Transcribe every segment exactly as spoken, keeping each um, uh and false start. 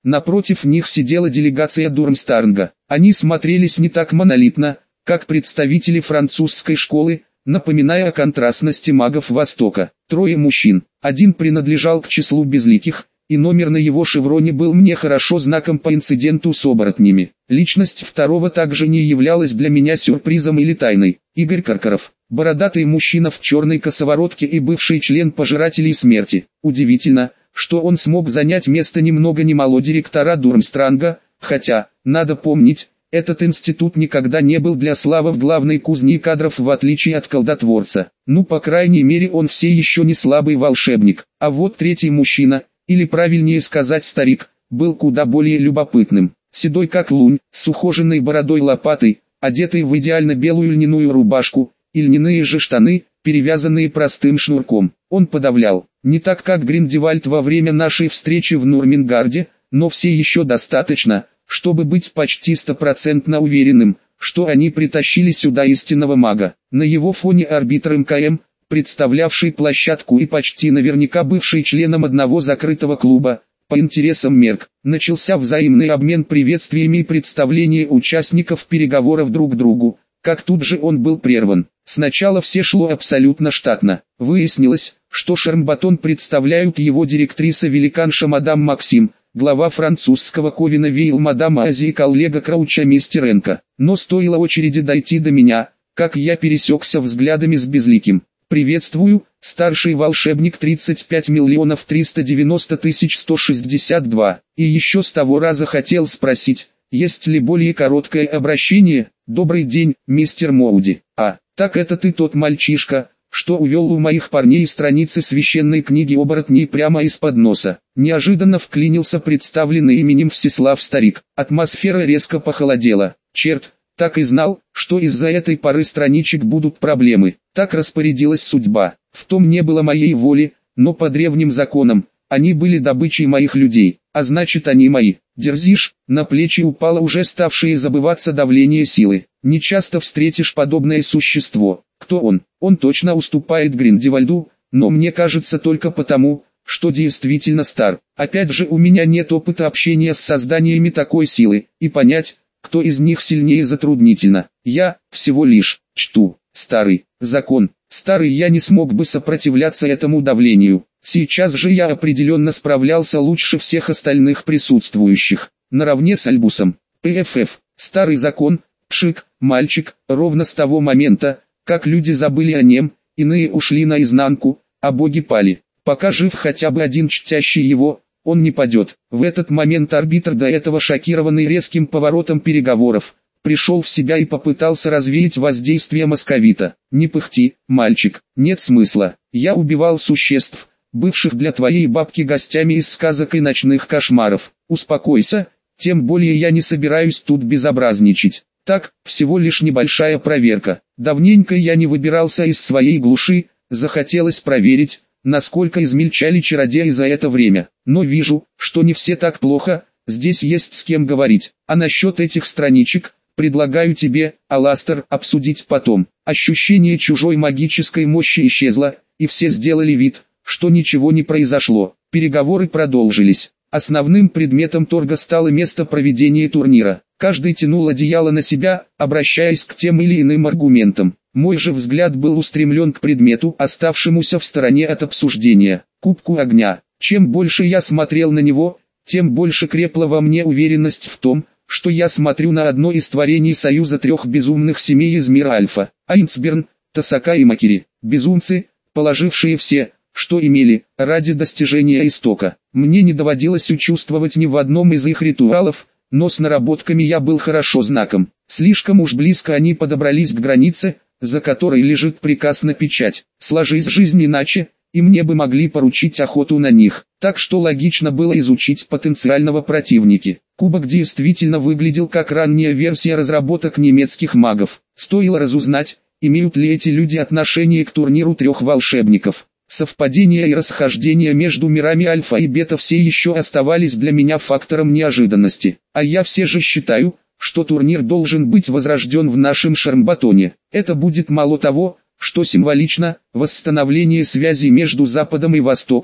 Напротив них сидела делегация Дурмстарнга. Они смотрелись не так монолитно, как представители французской школы, напоминая о контрастности магов Востока. Трое мужчин. Один принадлежал к числу безликих, и номер на его шевроне был мне хорошо знаком по инциденту с оборотнями. Личность второго также не являлась для меня сюрпризом или тайной. Игорь Каркаров, бородатый мужчина в черной косоворотке и бывший член Пожирателей Смерти. Удивительно, что он смог занять место ни много ни мало директора Дурмстранга, хотя, надо помнить, этот институт никогда не был для Славы в главной кузне кадров в отличие от колдотворца. Ну по крайней мере он все еще не слабый волшебник. А вот третий мужчина, или правильнее сказать старик, был куда более любопытным. Седой как лунь, с ухоженной бородой лопатой, одетый в идеально белую льняную рубашку, и льняные же штаны, перевязанные простым шнурком. Он подавлял, не так как Гриндевальд во время нашей встречи в Нурмингарде, но все еще достаточно, чтобы быть почти стопроцентно уверенным, что они притащили сюда истинного мага. На его фоне арбитр МКМ, представлявший площадку и почти наверняка бывший членом одного закрытого клуба, по интересам мерк, начался взаимный обмен приветствиями и представление участников переговоров друг другу, как тут же он был прерван. Сначала все шло абсолютно штатно. Выяснилось, что Шармбатон представляют его директриса великанша мадам Максим, глава французского Ковина Вейл мадам Азии коллега Крауча мистер Энко. Но стоило очереди дойти до меня, как я пересекся взглядами с безликим. «Приветствую, старший волшебник тридцать пять миллионов триста девяносто тысяч сто шестьдесят два. И еще с того раза хотел спросить, есть ли более короткое обращение? Добрый день, мистер Моуди. А, так это ты тот мальчишка, что увел у моих парней страницы священной книги оборотней прямо из-под носа». Неожиданно вклинился представленный именем Всеслав старик. Атмосфера резко похолодела. Черт, так и знал, что из-за этой пары страничек будут проблемы. Так распорядилась судьба. В том не было моей воли, но по древним законам, они были добычей моих людей, а значит они мои. Дерзишь, на плечи упало уже ставшее забываться давление силы. Не часто встретишь подобное существо. Кто он? Он точно уступает Гриндевальду, но мне кажется только потому, что действительно стар. Опять же у меня нет опыта общения с созданиями такой силы, и понять, кто из них сильнее затруднительно. Я, всего лишь, чту, старый, закон. Старый я не смог бы сопротивляться этому давлению. Сейчас же я определенно справлялся лучше всех остальных присутствующих. Наравне с Альбусом. ПФФ, старый закон, пшик, мальчик, ровно с того момента, как люди забыли о нем, иные ушли наизнанку, а боги пали. Пока жив хотя бы один чтящий его, он не падет. В этот момент арбитр, до этого шокированный резким поворотом переговоров, пришел в себя и попытался развеять воздействие московита. «Не пыхти, мальчик, нет смысла. Я убивал существ, бывших для твоей бабки гостями из сказок и ночных кошмаров. Успокойся, тем более я не собираюсь тут безобразничать. Так, всего лишь небольшая проверка. Давненько я не выбирался из своей глуши, захотелось проверить, насколько измельчали чародеи за это время. Но вижу, что не все так плохо, здесь есть с кем говорить. А насчет этих страничек, предлагаю тебе, Аластер, обсудить потом». Ощущение чужой магической мощи исчезло, и все сделали вид, что ничего не произошло. Переговоры продолжились. Основным предметом торга стало место проведения турнира. Каждый тянул одеяло на себя, обращаясь к тем или иным аргументам. Мой же взгляд был устремлен к предмету, оставшемуся в стороне от обсуждения, кубку огня. Чем больше я смотрел на него, тем больше крепла во мне уверенность в том, что я смотрю на одно из творений союза трех безумных семей из мира Альфа. Айнцберн, Тасака и Макери. Безумцы, положившие все, что имели, ради достижения истока. Мне не доводилось участвовать ни в одном из их ритуалов, но с наработками я был хорошо знаком. Слишком уж близко они подобрались к границе, за которой лежит приказ на печать. Сложись жизнь иначе, и мне бы могли поручить охоту на них. Так что логично было изучить потенциального противника. Кубок действительно выглядел как ранняя версия разработок немецких магов. Стоило разузнать, имеют ли эти люди отношение к турниру трех волшебников. Совпадения и расхождения между мирами Альфа и Бета все еще оставались для меня фактором неожиданности. А я все же считаю, что турнир должен быть возрожден в нашем Шармбатоне. Это будет мало того, что символично, восстановление связи между Западом и Востоком,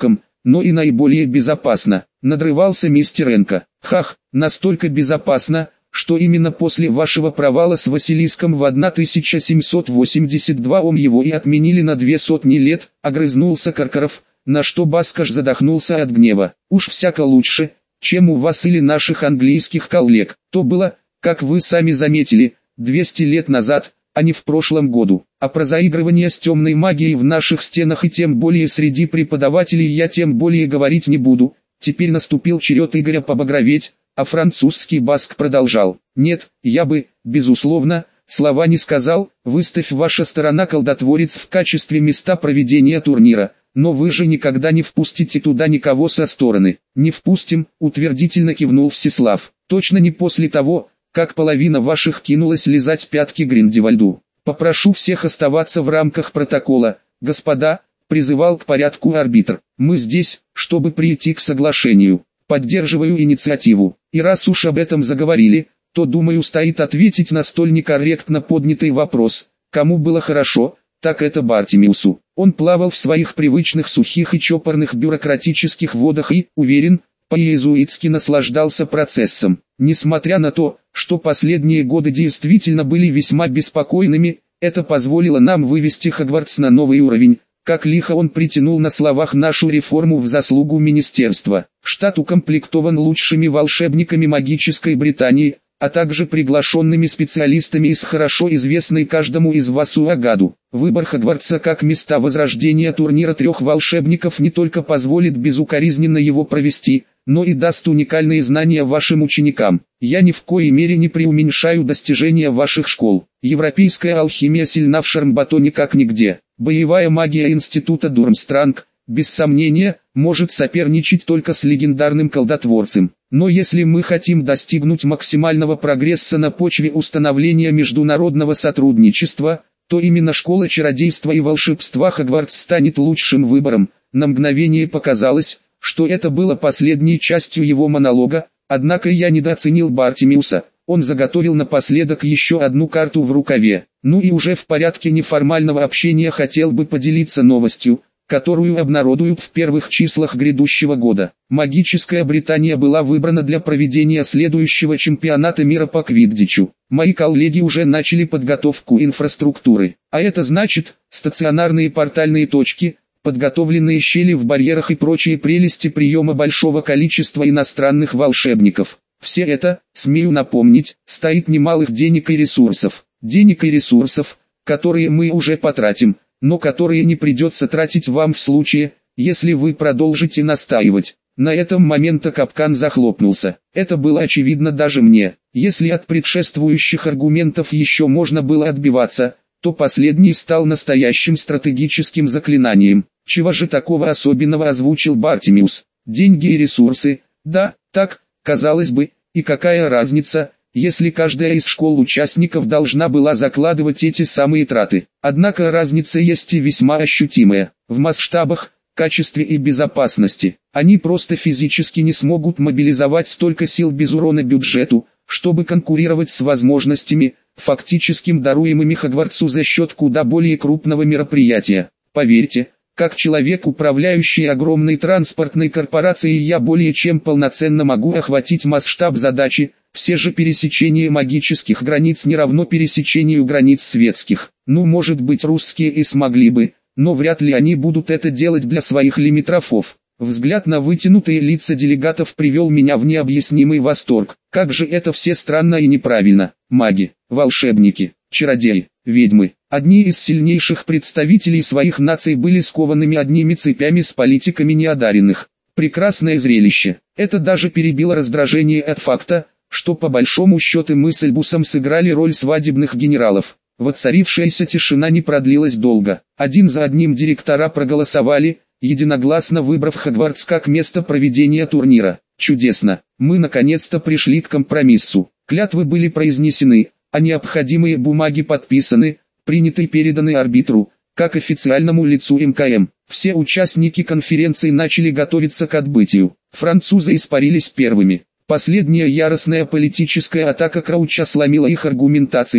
но и наиболее безопасно, надрывался мистер Энко. Хах, настолько безопасно, что именно после вашего провала с Василиском в тысяча семьсот восемьдесят втором его и отменили на две сотни лет, огрызнулся Каркаров, на что Баскаш задохнулся от гнева. Уж всяко лучше, чем у вас или наших английских коллег. То было, как вы сами заметили, двести лет назад, а не в прошлом году. А про заигрывание с темной магией в наших стенах и тем более среди преподавателей я тем более говорить не буду. Теперь наступил черед Игоря побагроветь, а французский Баск продолжал. Нет, я бы, безусловно, слова не сказал, выставь ваша сторона колдотворец в качестве места проведения турнира, но вы же никогда не впустите туда никого со стороны. Не впустим, утвердительно кивнул Всеслав. Точно не после того, как половина ваших кинулась лизать пятки Гриндевальду. Попрошу всех оставаться в рамках протокола, господа, призывал к порядку арбитр. Мы здесь, чтобы прийти к соглашению. Поддерживаю инициативу. И раз уж об этом заговорили, то, думаю, стоит ответить на столь некорректно поднятый вопрос. Кому было хорошо, так это Бартимиусу. Он плавал в своих привычных сухих и чопорных бюрократических водах и, уверен, по-иезуитски наслаждался процессом. Несмотря на то, что последние годы действительно были весьма беспокойными, это позволило нам вывести Хогвартс на новый уровень. Как лихо он притянул на словах нашу реформу в заслугу министерства. Штат укомплектован лучшими волшебниками магической Британии, а также приглашенными специалистами из хорошо известной каждому из вас Уагаду. Выбор Хогвартса как места возрождения турнира трех волшебников не только позволит безукоризненно его провести, но и даст уникальные знания вашим ученикам. Я ни в коей мере не преуменьшаю достижения ваших школ. Европейская алхимия сильна в Шармбатоне как нигде. Боевая магия института Дурмстранг, без сомнения, может соперничать только с легендарным колдотворцем. Но если мы хотим достигнуть максимального прогресса на почве установления международного сотрудничества, то именно школа чародейства и волшебства Хогвартс станет лучшим выбором. На мгновение показалось, что это было последней частью его монолога, однако я недооценил Бартимиуса. Он заготовил напоследок еще одну карту в рукаве. Ну и уже в порядке неформального общения хотел бы поделиться новостью, которую обнародуют в первых числах грядущего года. Магическая Британия была выбрана для проведения следующего чемпионата мира по квиддичу. Мои коллеги уже начали подготовку инфраструктуры. А это значит, стационарные портальные точки, подготовленные щели в барьерах и прочие прелести приема большого количества иностранных волшебников. Все это, смею напомнить, стоит немалых денег и ресурсов. Денег и ресурсов, которые мы уже потратим, но которые не придется тратить вам в случае, если вы продолжите настаивать. На этом момента капкан захлопнулся. Это было очевидно даже мне. Если от предшествующих аргументов еще можно было отбиваться, то последний стал настоящим стратегическим заклинанием. Чего же такого особенного озвучил Бартимиус? Деньги и ресурсы, да, так, казалось бы, и какая разница, если каждая из школ-участников должна была закладывать эти самые траты. Однако разница есть и весьма ощутимая. В масштабах, качестве и безопасности. Они просто физически не смогут мобилизовать столько сил без урона бюджету, чтобы конкурировать с возможностями, фактическим даруемыми Хогвартсу за счет куда более крупного мероприятия. Поверьте, как человек, управляющий огромной транспортной корпорацией, я более чем полноценно могу охватить масштаб задачи. Все же пересечение магических границ не равно пересечению границ светских. Ну, может быть, русские и смогли бы, но вряд ли они будут это делать для своих лимитрофов. Взгляд на вытянутые лица делегатов привел меня в необъяснимый восторг. Как же это все странно и неправильно. Маги, волшебники, чародеи, ведьмы. Одни из сильнейших представителей своих наций были скованными одними цепями с политиками неодаренных. Прекрасное зрелище. Это даже перебило раздражение от факта, что по большому счету мы с Эльбусом сыграли роль свадебных генералов. Воцарившаяся тишина не продлилась долго. Один за одним директора проголосовали, единогласно выбрав Хогвартс как место проведения турнира. Чудесно. Мы наконец-то пришли к компромиссу. Клятвы были произнесены, а необходимые бумаги подписаны, приняты и переданы арбитру, как официальному лицу эм ка эм. Все участники конференции начали готовиться к отбытию. Французы испарились первыми. Последняя яростная политическая атака Крауча сломила их аргументацию,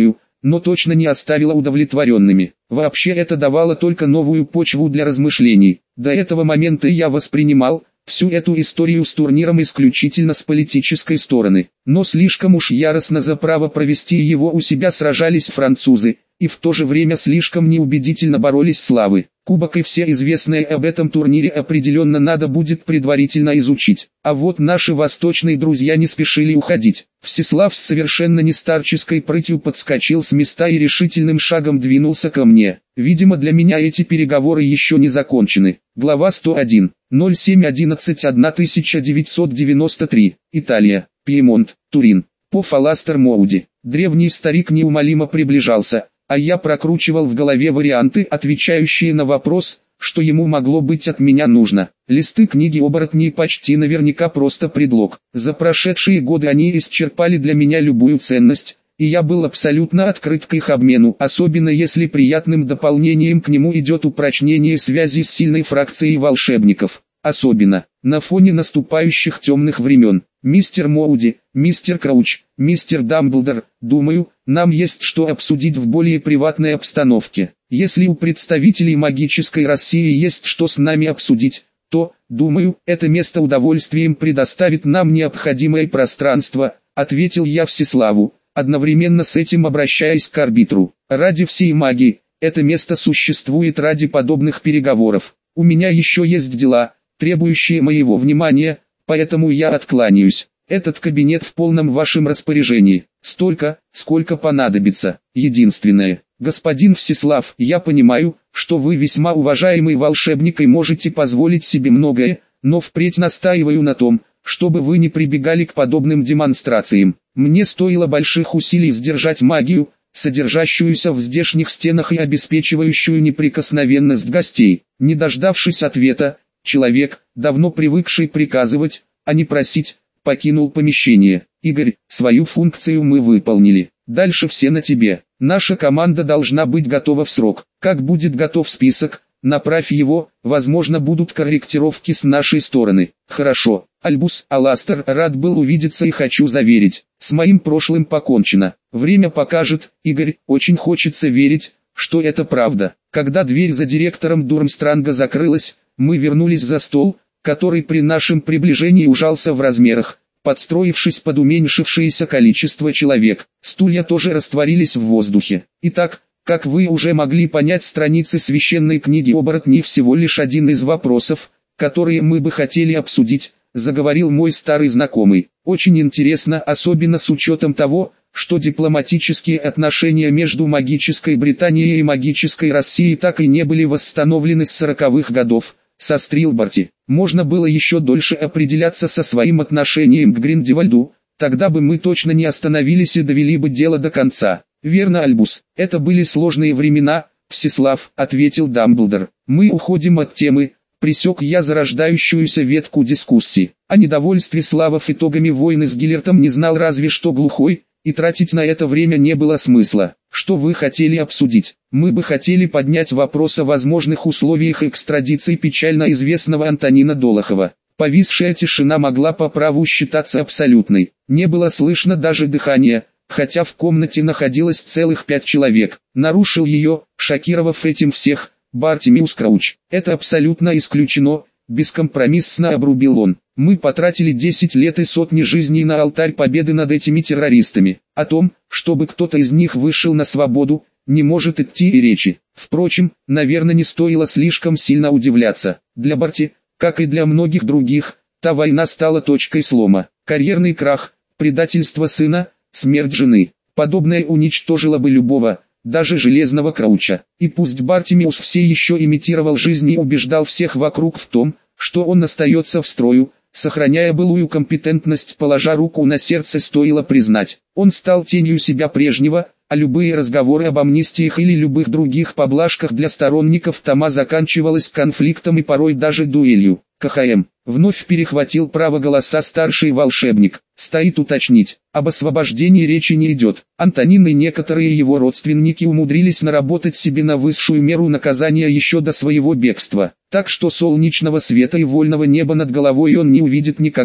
но точно не оставила удовлетворенными. Вообще это давало только новую почву для размышлений. До этого момента я воспринимал всю эту историю с турниром исключительно с политической стороны, но слишком уж яростно за право провести его у себя сражались французы, и в то же время слишком неубедительно боролись славы. Кубок и все известные об этом турнире определенно надо будет предварительно изучить. А вот наши восточные друзья не спешили уходить. Всеслав с совершенно не старческой прытью подскочил с места и решительным шагом двинулся ко мне. Видимо, для меня эти переговоры еще не закончены. Глава сто один. ноль семь одиннадцать тысяча девятьсот девяносто три. Италия. Пьемонт. Турин. По Фаластер Моуди. Древний старик неумолимо приближался, а я прокручивал в голове варианты, отвечающие на вопрос, что ему могло быть от меня нужно. Листы книги оборотней почти наверняка просто предлог. За прошедшие годы они исчерпали для меня любую ценность, и я был абсолютно открыт к их обмену, особенно если приятным дополнением к нему идет упрочнение связи с сильной фракцией волшебников. Особенно на фоне наступающих темных времен. Мистер Моуди, мистер Крауч, мистер Дамблдор, думаю, нам есть что обсудить в более приватной обстановке. Если у представителей магической России есть что с нами обсудить, то, думаю, это место удовольствием предоставит нам необходимое пространство, ответил я Всеславу, одновременно с этим обращаясь к арбитру. Ради всей магии, это место существует ради подобных переговоров. У меня еще есть дела, требующие моего внимания, поэтому я откланяюсь. Этот кабинет в полном вашем распоряжении, столько, сколько понадобится. Единственное, господин Всеслав, я понимаю, что вы весьма уважаемый волшебник и можете позволить себе многое, но впредь настаиваю на том, чтобы вы не прибегали к подобным демонстрациям. Мне стоило больших усилий сдержать магию, содержащуюся в здешних стенах и обеспечивающую неприкосновенность гостей. Не дождавшись ответа, человек, давно привыкший приказывать, а не просить, покинул помещение. Игорь, свою функцию мы выполнили. Дальше все на тебе. Наша команда должна быть готова в срок. Как будет готов список, направь его, возможно будут корректировки с нашей стороны. Хорошо. Альбус, Аластер, рад был увидеться и хочу заверить, с моим прошлым покончено. Время покажет, Игорь, очень хочется верить, что это правда. Когда дверь за директором Дурмстранга закрылась, мы вернулись за стол, который при нашем приближении ужался в размерах, подстроившись под уменьшившееся количество человек. Стулья тоже растворились в воздухе. Итак, как вы уже могли понять, страницы священной книги оборотней всего лишь один из вопросов, которые мы бы хотели обсудить, заговорил мой старый знакомый. Очень интересно, особенно с учетом того, что дипломатические отношения между магической Британией и магической Россией так и не были восстановлены с сороковых годов. Сострил Барти. Можно было еще дольше определяться со своим отношением к Гриндевальду, тогда бы мы точно не остановились и довели бы дело до конца. Верно, Альбус, это были сложные времена, Всеслав, ответил Дамблдор. Мы уходим от темы, пресек я зарождающуюся ветку дискуссии. О недовольстве Славов итогами войны с Гиллертом не знал разве что глухой, и тратить на это время не было смысла. Что вы хотели обсудить? Мы бы хотели поднять вопрос о возможных условиях экстрадиции печально известного Антонина Долохова. Повисшая тишина могла по праву считаться абсолютной. Не было слышно даже дыхания, хотя в комнате находилось целых пять человек. Нарушил ее, шокировав этим всех, Бартимиус Крауч. Это абсолютно исключено, бескомпромиссно обрубил он. Мы потратили десять лет и сотни жизней на алтарь победы над этими террористами. О том, чтобы кто-то из них вышел на свободу, не может идти и речи. Впрочем, наверное, не стоило слишком сильно удивляться. Для Барти, как и для многих других, та война стала точкой слома. Карьерный крах, предательство сына, смерть жены. Подобное уничтожило бы любого, даже железного Крауча. И пусть Бартимиус все еще имитировал жизнь и убеждал всех вокруг в том, что он остается в строю, сохраняя былую компетентность, положа руку на сердце, стоило признать, он стал тенью себя прежнего, а любые разговоры об амнистиях или любых других поблажках для сторонников Тома заканчивалось конфликтом и порой даже дуэлью. КХМ. Вновь перехватил право голоса старший волшебник. Стоит уточнить, об освобождении речи не идет. Антонин и некоторые его родственники умудрились наработать себе на высшую меру наказания еще до своего бегства. Так что солнечного света и вольного неба над головой он не увидит никогда.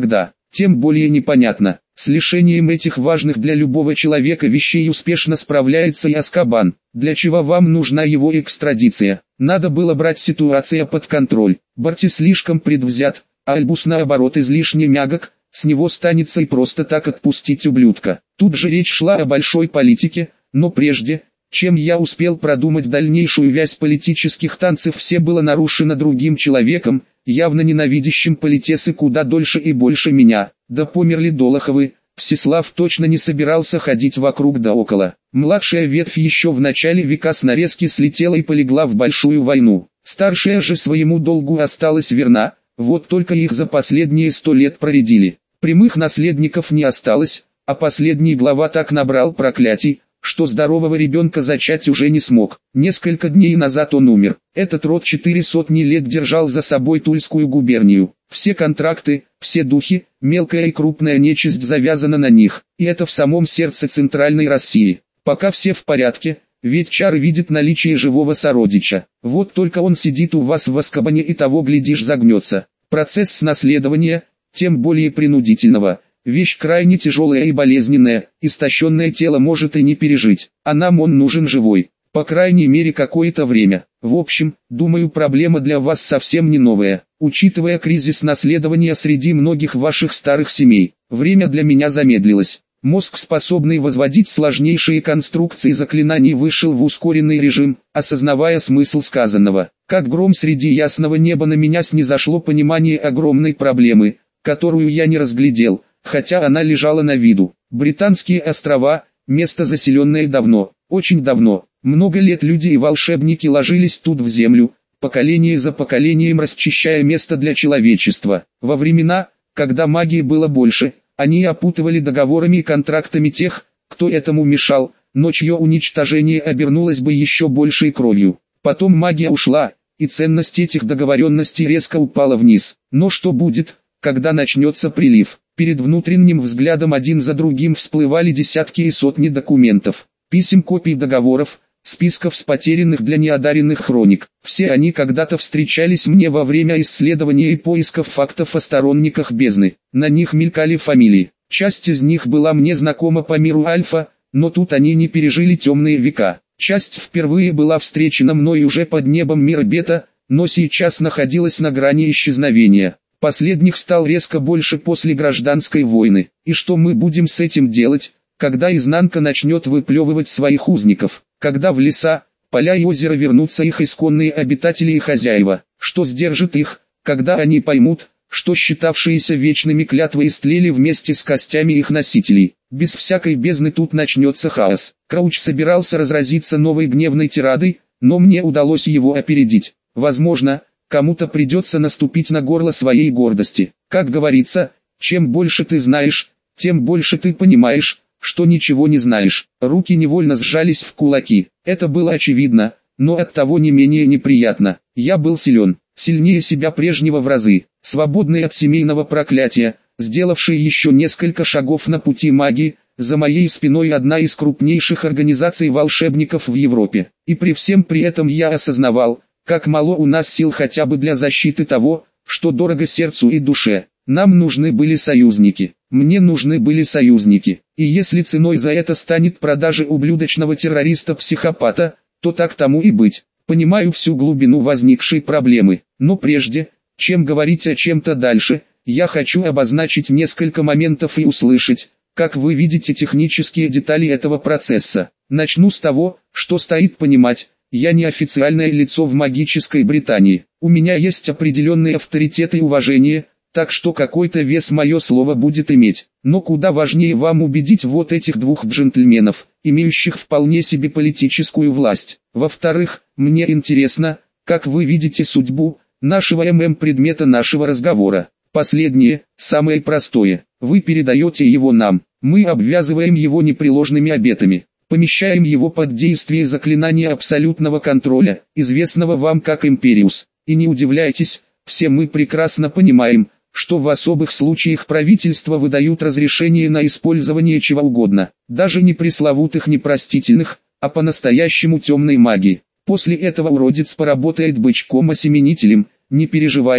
тем более непонятно. С лишением этих важных для любого человека вещей успешно справляется и Азкабан. Для чего вам нужна его экстрадиция? Надо было брать ситуацию под контроль. Барти слишком предвзят, а Альбус наоборот излишне мягок, с него станется и просто так отпустить ублюдка. Тут же речь шла о большой политике, но прежде, чем я успел продумать дальнейшую вязь политических танцев, все было нарушено другим человеком, явно ненавидящим политесы куда дольше и больше меня. Да померли Долоховы, Всеслав точно не собирался ходить вокруг да около. Младшая ветвь еще в начале века с нарезки слетела и полегла в большую войну. Старшая же своему долгу осталась верна, вот только их за последние сто лет проредили. Прямых наследников не осталось, а последний глава так набрал проклятий, что здорового ребенка зачать уже не смог. Несколько дней назад он умер. Этот род четыре сотни лет держал за собой Тульскую губернию. Все контракты, все духи, мелкая и крупная нечисть завязана на них. И это в самом сердце центральной России. Пока все в порядке, ведь Чар видит наличие живого сородича. Вот только он сидит у вас в Азкабане и того глядишь загнется. Процесс с наследования, тем более принудительного, вещь крайне тяжелая и болезненная, истощенное тело может и не пережить, а нам он нужен живой, по крайней мере какое-то время. В общем, думаю, проблема для вас совсем не новая, учитывая кризис наследования среди многих ваших старых семей. Время для меня замедлилось. Мозг, способный возводить сложнейшие конструкции заклинаний, вышел в ускоренный режим, осознавая смысл сказанного. Как гром среди ясного неба на меня снизошло понимание огромной проблемы, которую я не разглядел, хотя она лежала на виду. Британские острова, место заселенное давно, очень давно. Много лет люди и волшебники ложились тут в землю, поколение за поколением расчищая место для человечества. Во времена, когда магии было больше, они опутывали договорами и контрактами тех, кто этому мешал, но чье уничтожение обернулось бы еще большей кровью. Потом магия ушла, и ценность этих договоренностей резко упала вниз. Но что будет, когда начнется прилив? Перед внутренним взглядом один за другим всплывали десятки и сотни документов, писем, копий договоров, списков с потерянных для неодаренных хроник. Все они когда-то встречались мне во время исследования и поисков фактов о сторонниках бездны. На них мелькали фамилии. Часть из них была мне знакома по миру Альфа, но тут они не пережили темные века. Часть впервые была встречена мной уже под небом мира Бета, но сейчас находилась на грани исчезновения. Последних стал резко больше после гражданской войны. И что мы будем с этим делать, когда изнанка начнет выплевывать своих узников? Когда в леса, поля и озера вернутся их исконные обитатели и хозяева? Что сдержит их, когда они поймут, что считавшиеся вечными клятвы истлели вместе с костями их носителей? Без всякой бездны тут начнется хаос. Крауч собирался разразиться новой гневной тирадой, но мне удалось его опередить. Возможно, кому-то придется наступить на горло своей гордости. Как говорится, чем больше ты знаешь, тем больше ты понимаешь, что ничего не знаешь. Руки невольно сжались в кулаки. Это было очевидно, но оттого не менее неприятно. Я был силен, сильнее себя прежнего в разы, свободный от семейного проклятия, сделавший еще несколько шагов на пути магии, за моей спиной одна из крупнейших организаций волшебников в Европе. И при всем при этом я осознавал, как мало у нас сил хотя бы для защиты того, что дорого сердцу и душе. Нам нужны были союзники. Мне нужны были союзники. И если ценой за это станет продажа ублюдочного террориста-психопата, то так тому и быть. Понимаю всю глубину возникшей проблемы. Но прежде, чем говорить о чем-то дальше, я хочу обозначить несколько моментов и услышать, как вы видите технические детали этого процесса. Начну с того, что стоит понимать. Я не официальное лицо в магической Британии. У меня есть определенный авторитет и уважение, так что какой-то вес мое слово будет иметь. Но куда важнее вам убедить вот этих двух джентльменов, имеющих вполне себе политическую власть. Во-вторых, мне интересно, как вы видите судьбу нашего ММ предмета нашего разговора. Последнее, самое простое. Вы передаете его нам. Мы обвязываем его непреложными обетами. Помещаем его под действие заклинания абсолютного контроля, известного вам как Империус. И не удивляйтесь, все мы прекрасно понимаем, что в особых случаях правительства выдают разрешение на использование чего угодно, даже не пресловутых непростительных, а по-настоящему темной магии. После этого уродец поработает бычком-осеменителем, не переживайте,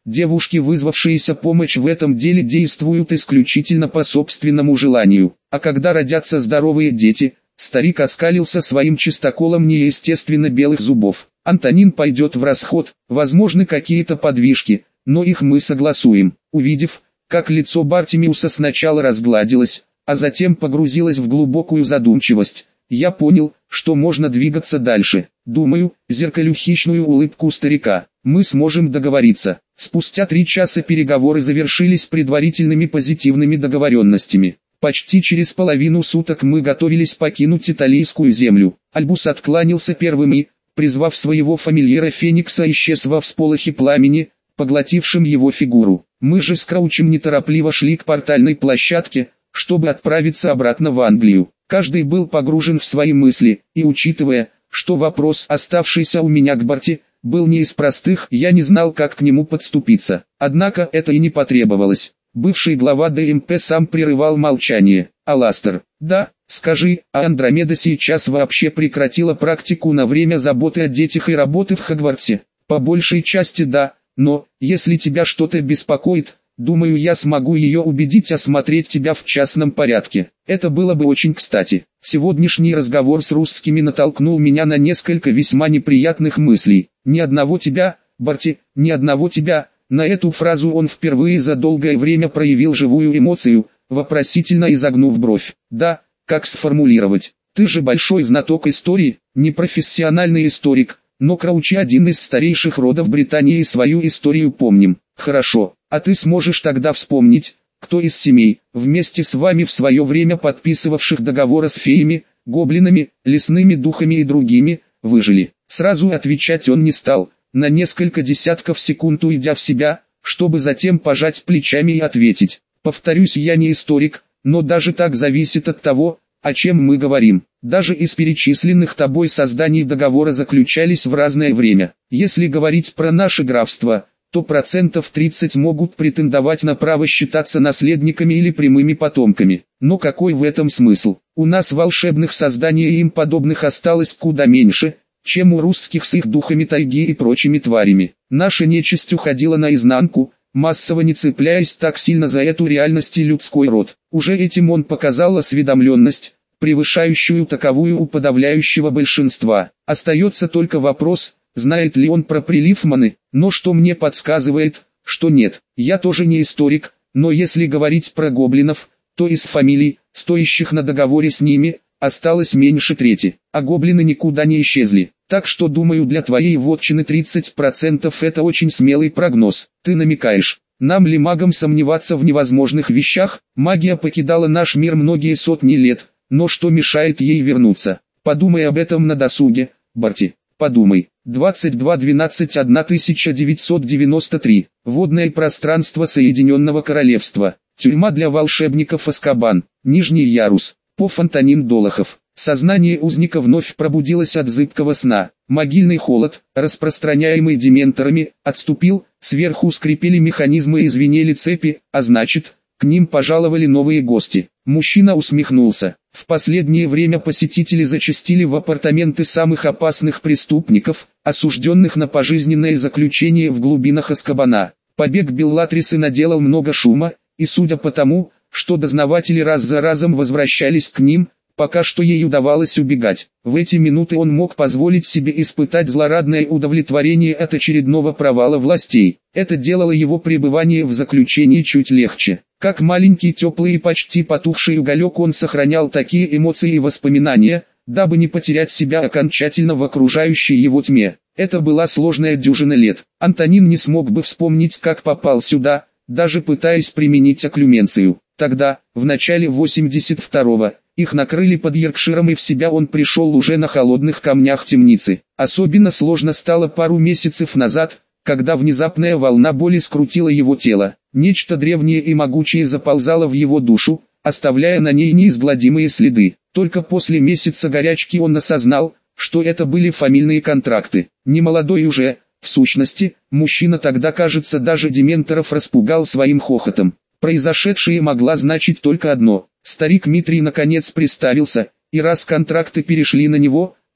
Девушки, вызвавшиеся помочь в этом деле, действуют исключительно по собственному желанию. А когда родятся здоровые дети, старик оскалился своим чистоколом неестественно белых зубов. Антонин пойдет в расход, возможны какие-то подвижки, но их мы согласуем. Увидев, как лицо Бартимиуса сначала разгладилось, а затем погрузилось в глубокую задумчивость, я понял, что можно двигаться дальше. Думаю, зеркалю хищную улыбку старика, мы сможем договориться. Спустя три часа переговоры завершились предварительными позитивными договоренностями. Почти через половину суток мы готовились покинуть италийскую землю. Альбус откланялся первым и, призвав своего фамильяра Феникса, исчез во всполохе пламени, поглотившем его фигуру. Мы же с Краучем неторопливо шли к портальной площадке, чтобы отправиться обратно в Англию. Каждый был погружен в свои мысли, и учитывая, что вопрос, оставшийся у меня к Барти, был не из простых, я не знал, как к нему подступиться. Однако это и не потребовалось. Бывший глава ДМП сам прерывал молчание. «Аластер, да, скажи, а Андромеда сейчас вообще прекратила практику на время заботы о детях и работы в Хогвартсе?» «По большей части да, но, если тебя что-то беспокоит, думаю, я смогу ее убедить осмотреть тебя в частном порядке. Это было бы очень кстати». Сегодняшний разговор с русскими натолкнул меня на несколько весьма неприятных мыслей. «Ни одного тебя, Барти, ни одного тебя». На эту фразу он впервые за долгое время проявил живую эмоцию, вопросительно изогнув бровь. «Да, как сформулировать? Ты же большой знаток истории, не профессиональный историк, но Краучи один из старейших родов Британии и свою историю помним. Хорошо, а ты сможешь тогда вспомнить, кто из семей, вместе с вами в свое время подписывавших договоры с феями, гоблинами, лесными духами и другими, выжили?» Сразу отвечать он не стал, на несколько десятков секунд уйдя в себя, чтобы затем пожать плечами и ответить: «Повторюсь, я не историк, но даже так зависит от того, о чем мы говорим. Даже из перечисленных тобой созданий договора заключались в разное время. Если говорить про наше графство, то процентов тридцать могут претендовать на право считаться наследниками или прямыми потомками. Но какой в этом смысл? У нас волшебных созданий и им подобных осталось куда меньше, чем у русских с их духами тайги и прочими тварями. Наша нечисть уходила наизнанку, массово не цепляясь так сильно за эту реальность и людской род. Уже этим он показал осведомленность, превышающую таковую у подавляющего большинства. Остается только вопрос, знает ли он про прилив маны, но что мне подсказывает, что нет. Я тоже не историк, но если говорить про гоблинов, то из фамилий, стоящих на договоре с ними, осталось меньше трети, а гоблины никуда не исчезли. Так что думаю, для твоей вотчины тридцать процентов это очень смелый прогноз. Ты намекаешь, нам ли магам сомневаться в невозможных вещах? Магия покидала наш мир многие сотни лет, но что мешает ей вернуться? Подумай об этом на досуге, Барти, подумай. двадцать два двенадцать тысяча девятьсот девяносто три. Водное пространство Соединенного Королевства. Тюрьма для волшебников Азкабан. Нижний ярус. Поф Антонин Долохов. Сознание узника вновь пробудилось от зыбкого сна. Могильный холод, распространяемый дементорами, отступил, сверху скрипели механизмы и звенели цепи, а значит, к ним пожаловали новые гости. Мужчина усмехнулся. В последнее время посетители зачастили в апартаменты самых опасных преступников, осужденных на пожизненное заключение в глубинах Азкабана. Побег Беллатрисы наделал много шума, и судя по тому, что дознаватели раз за разом возвращались к ним, пока что ей удавалось убегать. В эти минуты он мог позволить себе испытать злорадное удовлетворение от очередного провала властей. Это делало его пребывание в заключении чуть легче. Как маленький теплый и почти потухший уголек он сохранял такие эмоции и воспоминания, дабы не потерять себя окончательно в окружающей его тьме. Это была сложная дюжина лет. Антонин не смог бы вспомнить, как попал сюда, даже пытаясь применить окклюменцию. Тогда, в начале восемьдесят второго, их накрыли под Йоркширом и в себя он пришел уже на холодных камнях темницы. Особенно сложно стало пару месяцев назад, когда внезапная волна боли скрутила его тело. Нечто древнее и могучее заползало в его душу, оставляя на ней неизгладимые следы. Только после месяца горячки он осознал, что это были фамильные контракты. Немолодой уже, в сущности, мужчина тогда, кажется, даже дементоров распугал своим хохотом. Произошедшее могло значить только одно. Старик Митрий наконец представился, и раз контракты перешли на него,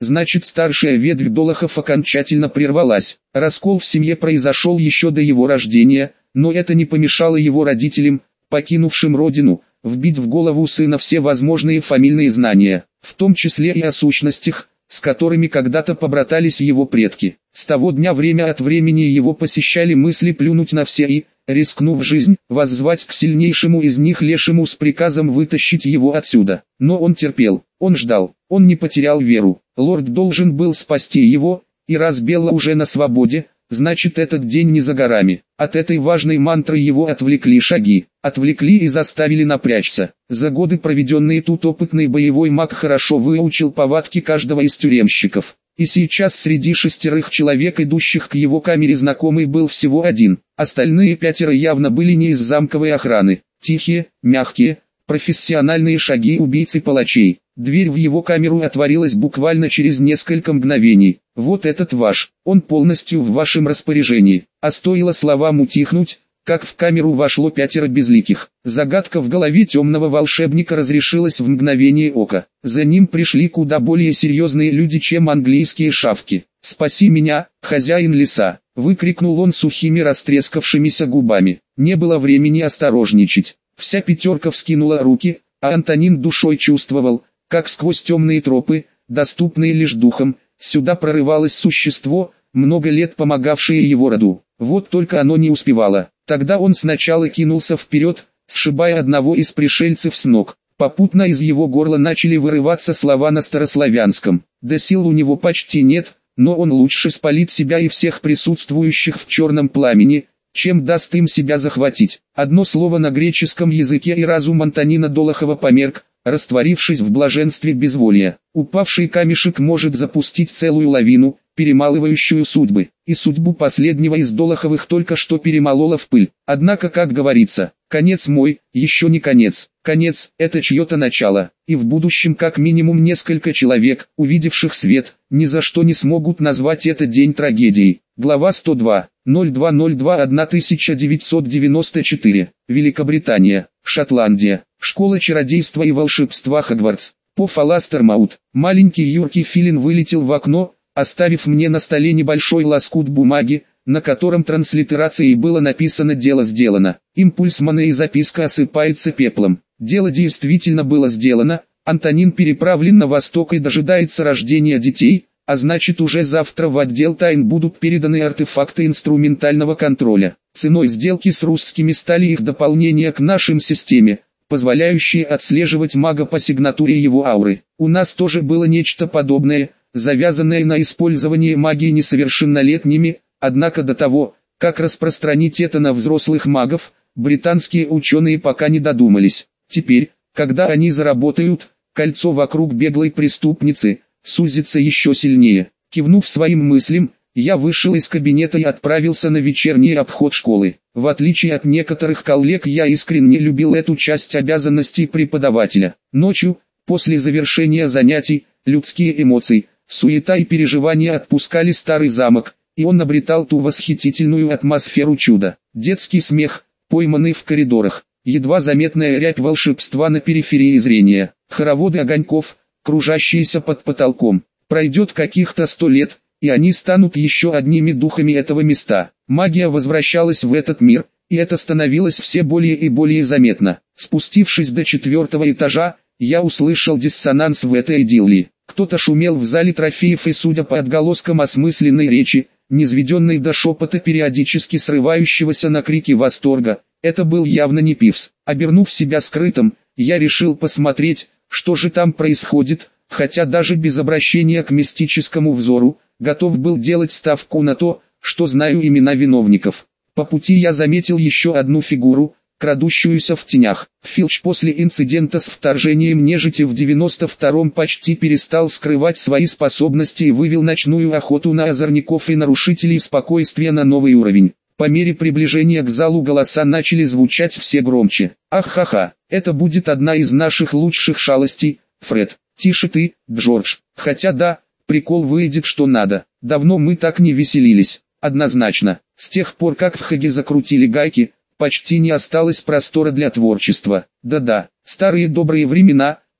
значит старшая ветвь Долохов окончательно прервалась. Раскол в семье произошел еще до его рождения, но это не помешало его родителям, покинувшим родину, вбить в голову сына все возможные фамильные знания, в том числе и о сущностях, с которыми когда-то побратались его предки. С того дня время от времени его посещали мысли плюнуть на все и, рискнув жизнь, воззвать к сильнейшему из них лешему с приказом вытащить его отсюда. Но он терпел, он ждал, он не потерял веру. Лорд должен был спасти его, и раз Белла уже на свободе, значит этот день не за горами. От этой важной мантры его отвлекли шаги, отвлекли и заставили напрячься. За годы, проведенные тут, опытный боевой маг хорошо выучил повадки каждого из тюремщиков. И сейчас среди шестерых человек, идущих к его камере, знакомый был всего один. Остальные пятеро явно были не из замковой охраны. Тихие, мягкие, профессиональные шаги убийцы-палачей. Дверь в его камеру отворилась буквально через несколько мгновений. «Вот этот ваш, он полностью в вашем распоряжении». А стоило словам утихнуть, как в камеру вошло пятеро безликих. Загадка в голове темного волшебника разрешилась в мгновение ока. За ним пришли куда более серьезные люди, чем английские шавки. «Спаси меня, хозяин леса!» — выкрикнул он сухими растрескавшимися губами. Не было времени осторожничать. Вся пятерка вскинула руки, а Антонин душой чувствовал, как сквозь темные тропы, доступные лишь духом, сюда прорывалось существо, много лет помогавшее его роду. Вот только оно не успевало. Тогда он сначала кинулся вперед, сшибая одного из пришельцев с ног. Попутно из его горла начали вырываться слова на старославянском. Да сил у него почти нет, но он лучше спалит себя и всех присутствующих в черном пламени, чем даст им себя захватить. Одно слово на греческом языке, и разум Антонина Долохова померк, растворившись в блаженстве безволия. Упавший камешек может запустить целую лавину, перемалывающую судьбы, и судьбу последнего из Долоховых только что перемолола в пыль. Однако, как говорится, конец мой, еще не конец. Конец – это чье-то начало, и в будущем как минимум несколько человек, увидевших свет, ни за что не смогут назвать этот день трагедией. Глава сто два. ноль два ноль два тысяча девятьсот девяносто четыре. Великобритания, Шотландия. Школа чародейства и волшебства Хогвартс. По Фаластермаут. Маленький юркий филин вылетел в окно, оставив мне на столе небольшой лоскут бумаги, на котором транслитерацией было написано «Дело сделано». Импульс маны и записка осыпается пеплом. Дело действительно было сделано, Антонин переправлен на восток и дожидается рождения детей, а значит уже завтра в отдел тайн будут переданы артефакты инструментального контроля. Ценой сделки с русскими стали их дополнение к нашим системе, позволяющие отслеживать мага по сигнатуре его ауры. У нас тоже было нечто подобное, завязанное на использовании магии несовершеннолетними, однако до того, как распространить это на взрослых магов, британские ученые пока не додумались. Теперь, когда они заработают, кольцо вокруг беглой преступницы сузится еще сильнее. Кивнув своим мыслям, я вышел из кабинета и отправился на вечерний обход школы. В отличие от некоторых коллег, я искренне любил эту часть обязанностей преподавателя. Ночью, после завершения занятий, людские эмоции, суета и переживания отпускали старый замок, и он обретал ту восхитительную атмосферу чуда. Детский смех, пойманный в коридорах, едва заметная рябь волшебства на периферии зрения, хороводы огоньков, кружащиеся под потолком. Пройдет каких-то сто лет, и они станут еще одними духами этого места. Магия возвращалась в этот мир, и это становилось все более и более заметно. Спустившись до четвертого этажа, я услышал диссонанс в этой идиллии. Кто-то шумел в зале трофеев, и, судя по отголоскам осмысленной речи, низведенной до шепота, периодически срывающегося на крики восторга, это был явно не Пивз. Обернув себя скрытым, я решил посмотреть, что же там происходит, хотя даже без обращения к мистическому взору, готов был делать ставку на то, что знаю имена виновников. По пути я заметил еще одну фигуру, крадущуюся в тенях. Филч после инцидента с вторжением нежити в девяносто втором почти перестал скрывать свои способности и вывел ночную охоту на озорников и нарушителей спокойствия на новый уровень. По мере приближения к залу голоса начали звучать все громче. «Ах-ха-ха, это будет одна из наших лучших шалостей, Фред. Тише ты, Джордж. Хотя да, прикол выйдет что надо. Давно мы так не веселились». Однозначно, с тех пор как в Хаге закрутили гайки, почти не осталось простора для творчества. Да-да, старые добрые времена,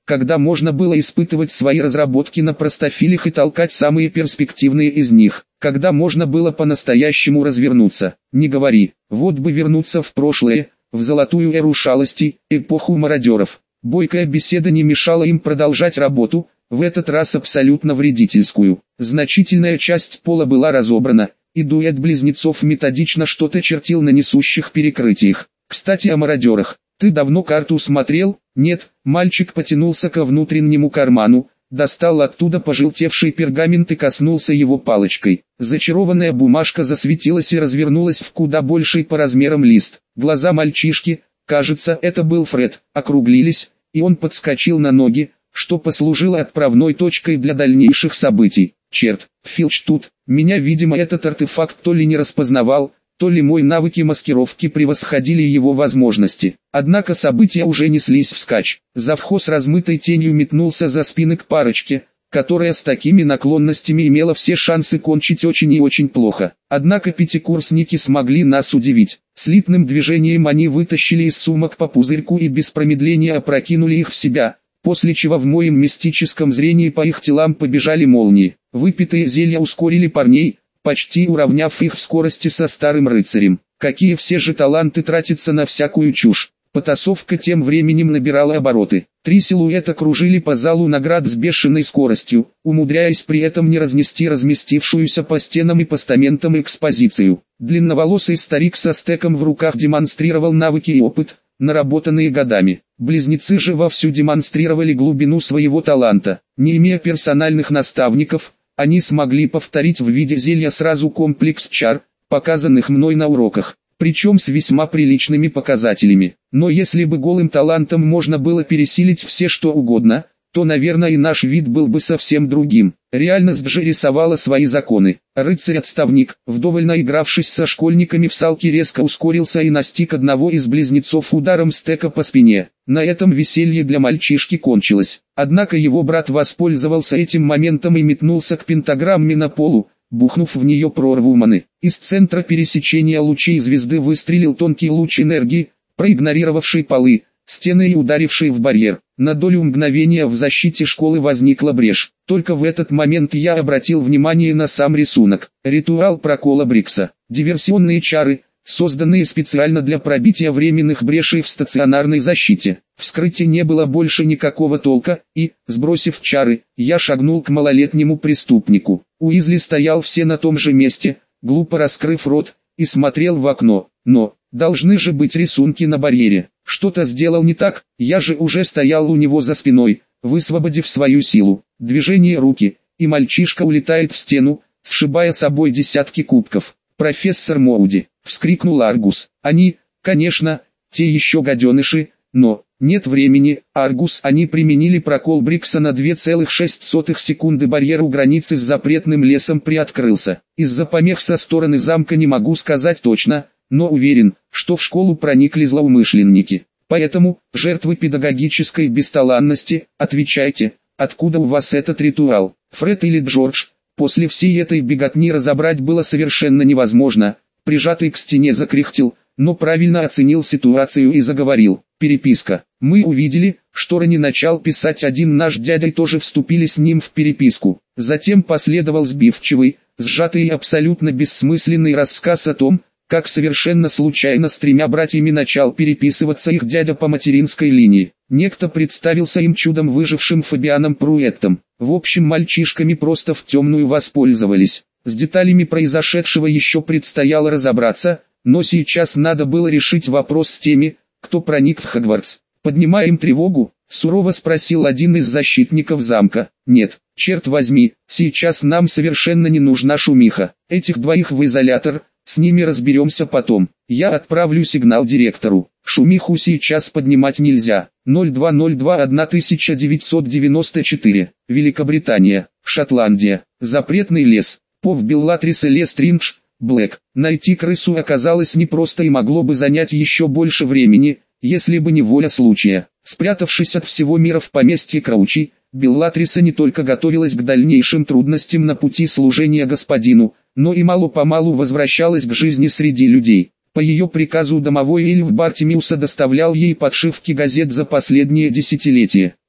когда можно было испытывать свои разработки на простофилях и толкать самые перспективные из них, когда можно было по-настоящему развернуться. Не говори, вот бы вернуться в прошлое, в золотую эру шалостей, эпоху мародеров. Бойкая беседа не мешала им продолжать работу, в этот раз абсолютно вредительскую. Значительная часть пола была разобрана, и дуэт близнецов методично что-то чертил на несущих перекрытиях. Кстати, о мародерах. Ты давно карту смотрел? Нет. Мальчик потянулся ко внутреннему карману, достал оттуда пожелтевший пергамент и коснулся его палочкой. Зачарованная бумажка засветилась и развернулась в куда больший по размерам лист. Глаза мальчишки, кажется, это был Фред, округлились, и он подскочил на ноги, что послужило отправной точкой для дальнейших событий. Черт, Филч тут. Меня, видимо, этот артефакт то ли не распознавал, то ли мои навыки маскировки превосходили его возможности. Однако события уже неслись вскачь. Завхоз размытой тенью метнулся за спины к парочке, которая с такими наклонностями имела все шансы кончить очень и очень плохо. Однако пятикурсники смогли нас удивить. Слитным движением они вытащили из сумок по пузырьку и без промедления опрокинули их в себя, после чего в моем мистическом зрении по их телам побежали молнии. Выпитые зелья ускорили парней, почти уравняв их в скорости со старым рыцарем. Какие все же таланты тратятся на всякую чушь. Потасовка тем временем набирала обороты. Три силуэта кружили по залу наград с бешеной скоростью, умудряясь при этом не разнести разместившуюся по стенам и постаментам экспозицию. Длинноволосый старик со стеком в руках демонстрировал навыки и опыт, наработанные годами. Близнецы же вовсю демонстрировали глубину своего таланта. Не имея персональных наставников, они смогли повторить в виде зелья сразу комплекс чар, показанных мной на уроках, причем с весьма приличными показателями. Но если бы голым талантом можно было пересилить все что угодно, то, наверное, и наш вид был бы совсем другим. Реальность же рисовала свои законы. Рыцарь-отставник, вдоволь наигравшись со школьниками в салки, резко ускорился и настиг одного из близнецов ударом стека по спине. На этом веселье для мальчишки кончилось. Однако его брат воспользовался этим моментом и метнулся к пентаграмме на полу, бухнув в нее прорву маны. Из центра пересечения лучей звезды выстрелил тонкий луч энергии, проигнорировавший полы, стены и ударивший в барьер. На долю мгновения в защите школы возникла брешь. Только в этот момент я обратил внимание на сам рисунок. Ритуал прокола Брикса. Диверсионные чары, созданные специально для пробития временных брешей в стационарной защите. Вскрытия не было больше никакого толка, и, сбросив чары, я шагнул к малолетнему преступнику. Уизли стоял все на том же месте, глупо раскрыв рот, и смотрел в окно. Но, должны же быть рисунки на барьере. Что-то сделал не так, я же уже стоял у него за спиной, высвободив свою силу. Движение руки, и мальчишка улетает в стену, сшибая собой десятки кубков. «Профессор Моуди!» — вскрикнул Аргус. «Они, конечно, те еще гаденыши, но, нет времени, Аргус». Они применили прокол Брикса на две целых шесть сотых секунды, барьер у границы с запретным лесом приоткрылся. Из-за помех со стороны замка не могу сказать точно, но уверен, что в школу проникли злоумышленники. Поэтому, жертвы педагогической бесталанности, отвечайте, откуда у вас этот ритуал? Фред или Джордж? После всей этой беготни разобрать было совершенно невозможно. Прижатый к стене закряхтел, но правильно оценил ситуацию и заговорил. Переписка. Мы увидели, что Ранни начал писать один наш дядя и тоже вступили с ним в переписку. Затем последовал сбивчивый, сжатый и абсолютно бессмысленный рассказ о том, как совершенно случайно с тремя братьями начал переписываться их дядя по материнской линии. Некто представился им чудом выжившим Фабианом Пруэттом. В общем, мальчишками просто в темную воспользовались. С деталями произошедшего еще предстояло разобраться, но сейчас надо было решить вопрос с теми, кто проник в Хогвартс. «Поднимаем тревогу?» — сурово спросил один из защитников замка. «Нет, черт возьми, сейчас нам совершенно не нужна шумиха. Этих двоих в изолятор, с ними разберемся потом. Я отправлю сигнал директору. Шумиху сейчас поднимать нельзя». ноль два ноль два тысяча девятьсот девяносто четыре. Великобритания, Шотландия. Запретный лес. Пов Беллатрис и Лестриндж, Блэк. Найти крысу оказалось непросто и могло бы занять еще больше времени, если бы не воля случая. Спрятавшись от всего мира в поместье Краучи, Беллатриса не только готовилась к дальнейшим трудностям на пути служения господину, но и мало-помалу возвращалась к жизни среди людей. По ее приказу домовой эльф Бартимиуса доставлял ей подшивки газет за последние десятилетия.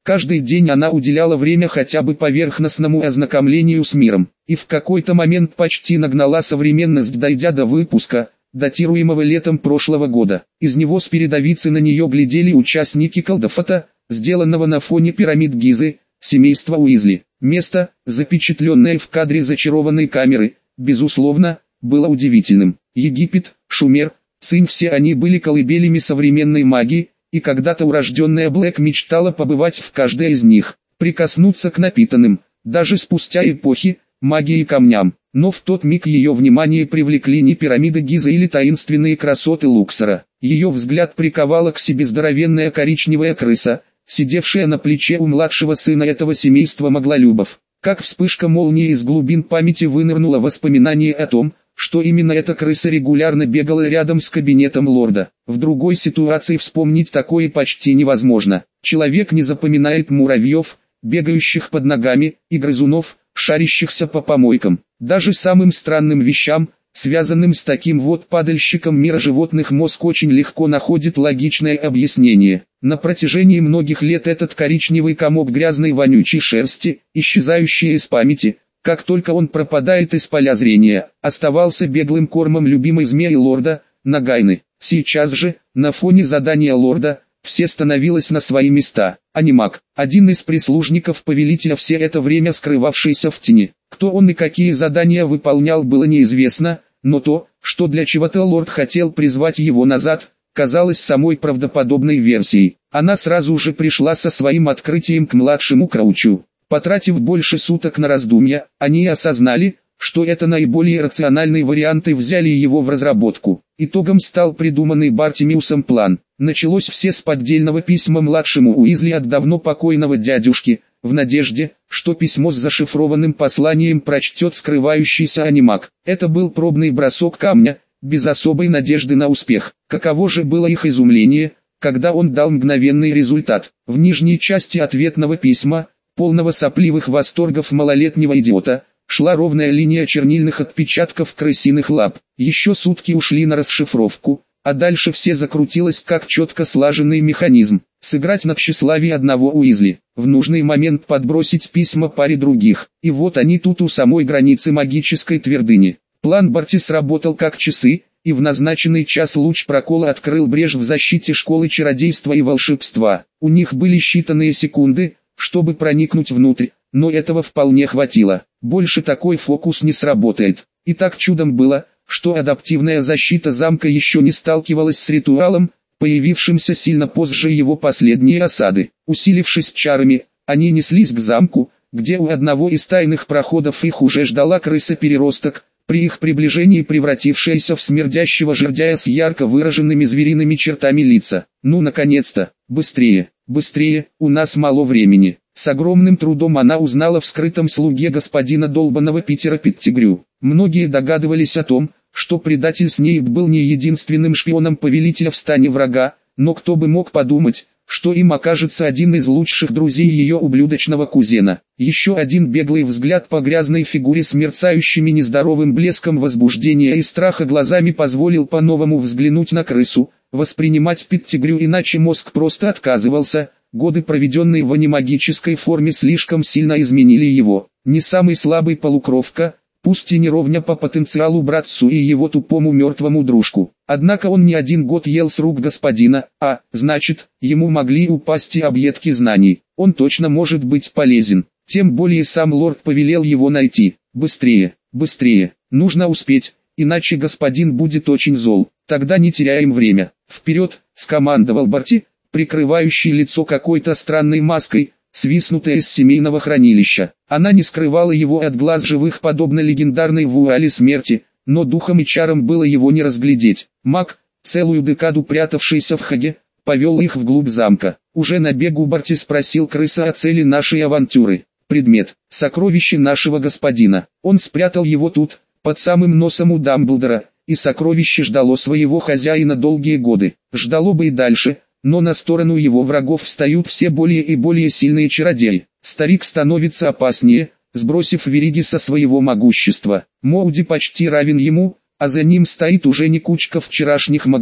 Каждый день она уделяла время хотя бы поверхностному ознакомлению с миром, и в какой-то момент почти нагнала современность, дойдя до выпуска, датируемого летом прошлого года. Из него с передовицы на нее глядели участники колдофота, сделанного на фоне пирамид Гизы, семейства Уизли. Место, запечатленное в кадре зачарованной камеры, безусловно, было удивительным. Египет, Шумер, Цинь, все они были колыбелями современной магии, и когда-то урожденная Блэк мечтала побывать в каждой из них, прикоснуться к напитанным, даже спустя эпохи, магии камням. Но в тот миг ее внимание привлекли не пирамиды Гизы или таинственные красоты Луксора. Ее взгляд приковала к себе здоровенная коричневая крыса, сидевшая на плече у младшего сына этого семейства Моглолюбов. Как вспышка молнии из глубин памяти вынырнуло воспоминание о том, что именно эта крыса регулярно бегала рядом с кабинетом лорда. В другой ситуации вспомнить такое почти невозможно. Человек не запоминает муравьев, бегающих под ногами, и грызунов, шарящихся по помойкам. Даже самым странным вещам, связанным с таким вот падальщиком мира животных, мозг очень легко находит логичное объяснение. На протяжении многих лет этот коричневый комок грязной вонючей шерсти, исчезающий из памяти, как только он пропадает из поля зрения, оставался беглым кормом любимой змеи лорда, Нагайны. Сейчас же, на фоне задания лорда, все становилось на свои места. Анимаг, один из прислужников повелителя, все это время скрывавшийся в тени. Кто он и какие задания выполнял, было неизвестно, но то, что для чего-то лорд хотел призвать его назад, казалось самой правдоподобной версией. Она сразу же пришла со своим открытием к младшему Краучу. Потратив больше суток на раздумья, они осознали, что это наиболее рациональный вариант, и взяли его в разработку. Итогом стал придуманный Бартимиусом план. Началось все с поддельного письма младшему Уизли от давно покойного дядюшки, в надежде, что письмо с зашифрованным посланием прочтет скрывающийся анимаг. Это был пробный бросок камня, без особой надежды на успех. Каково же было их изумление, когда он дал мгновенный результат. В нижней части ответного письма, полного сопливых восторгов малолетнего идиота, шла ровная линия чернильных отпечатков крысиных лап. Еще сутки ушли на расшифровку, а дальше все закрутилось как четко слаженный механизм. Сыграть на тщеславие одного Уизли, в нужный момент подбросить письма паре других, и вот они тут у самой границы магической твердыни. План Барти сработал как часы, и в назначенный час луч прокола открыл брешь в защите школы чародейства и волшебства. У них были считанные секунды, чтобы проникнуть внутрь, но этого вполне хватило. Больше такой фокус не сработает. И так чудом было, что адаптивная защита замка еще не сталкивалась с ритуалом, появившимся сильно позже его последние осады. Усилившись чарами, они неслись к замку, где у одного из тайных проходов их уже ждала крыса-переросток, при их приближении превратившаяся в смердящего жердяя с ярко выраженными звериными чертами лица. Ну наконец-то, быстрее, быстрее, у нас мало времени. С огромным трудом она узнала в скрытом слуге господина долбаного Питера Петтигрю. Многие догадывались о том, что предатель Снейп был не единственным шпионом повелителя в стане врага, но кто бы мог подумать, что им окажется один из лучших друзей ее ублюдочного кузена. Еще один беглый взгляд по грязной фигуре с мерцающими нездоровым блеском возбуждения и страха глазами позволил по-новому взглянуть на крысу, воспринимать Петтигрю иначе мозг просто отказывался. Годы, проведенные в анимагической форме, слишком сильно изменили его. Не самый слабый полукровка, пусть и не ровня по потенциалу братцу и его тупому мертвому дружку. Однако он не один год ел с рук господина, а, значит, ему могли упасть и объедки знаний. Он точно может быть полезен. Тем более сам лорд повелел его найти. Быстрее, быстрее, нужно успеть, иначе господин будет очень зол. Тогда не теряем время. Вперед, скомандовал Барти, прикрывающий лицо какой-то странной маской, свиснутая из семейного хранилища. Она не скрывала его от глаз живых, подобно легендарной вуали смерти, но духом и чаром было его не разглядеть. Маг, целую декаду прятавшийся в Хаге, повел их вглубь замка. Уже на бегу Барти спросил крыса о цели нашей авантюры. Предмет, сокровище нашего господина. Он спрятал его тут, под самым носом у Дамблдора, и сокровище ждало своего хозяина долгие годы. Ждало бы и дальше, но на сторону его врагов встают все более и более сильные чародеи. Старик становится опаснее, сбросив вериги со своего могущества. Моуди почти равен ему, а за ним стоит уже не кучка вчерашних маглов,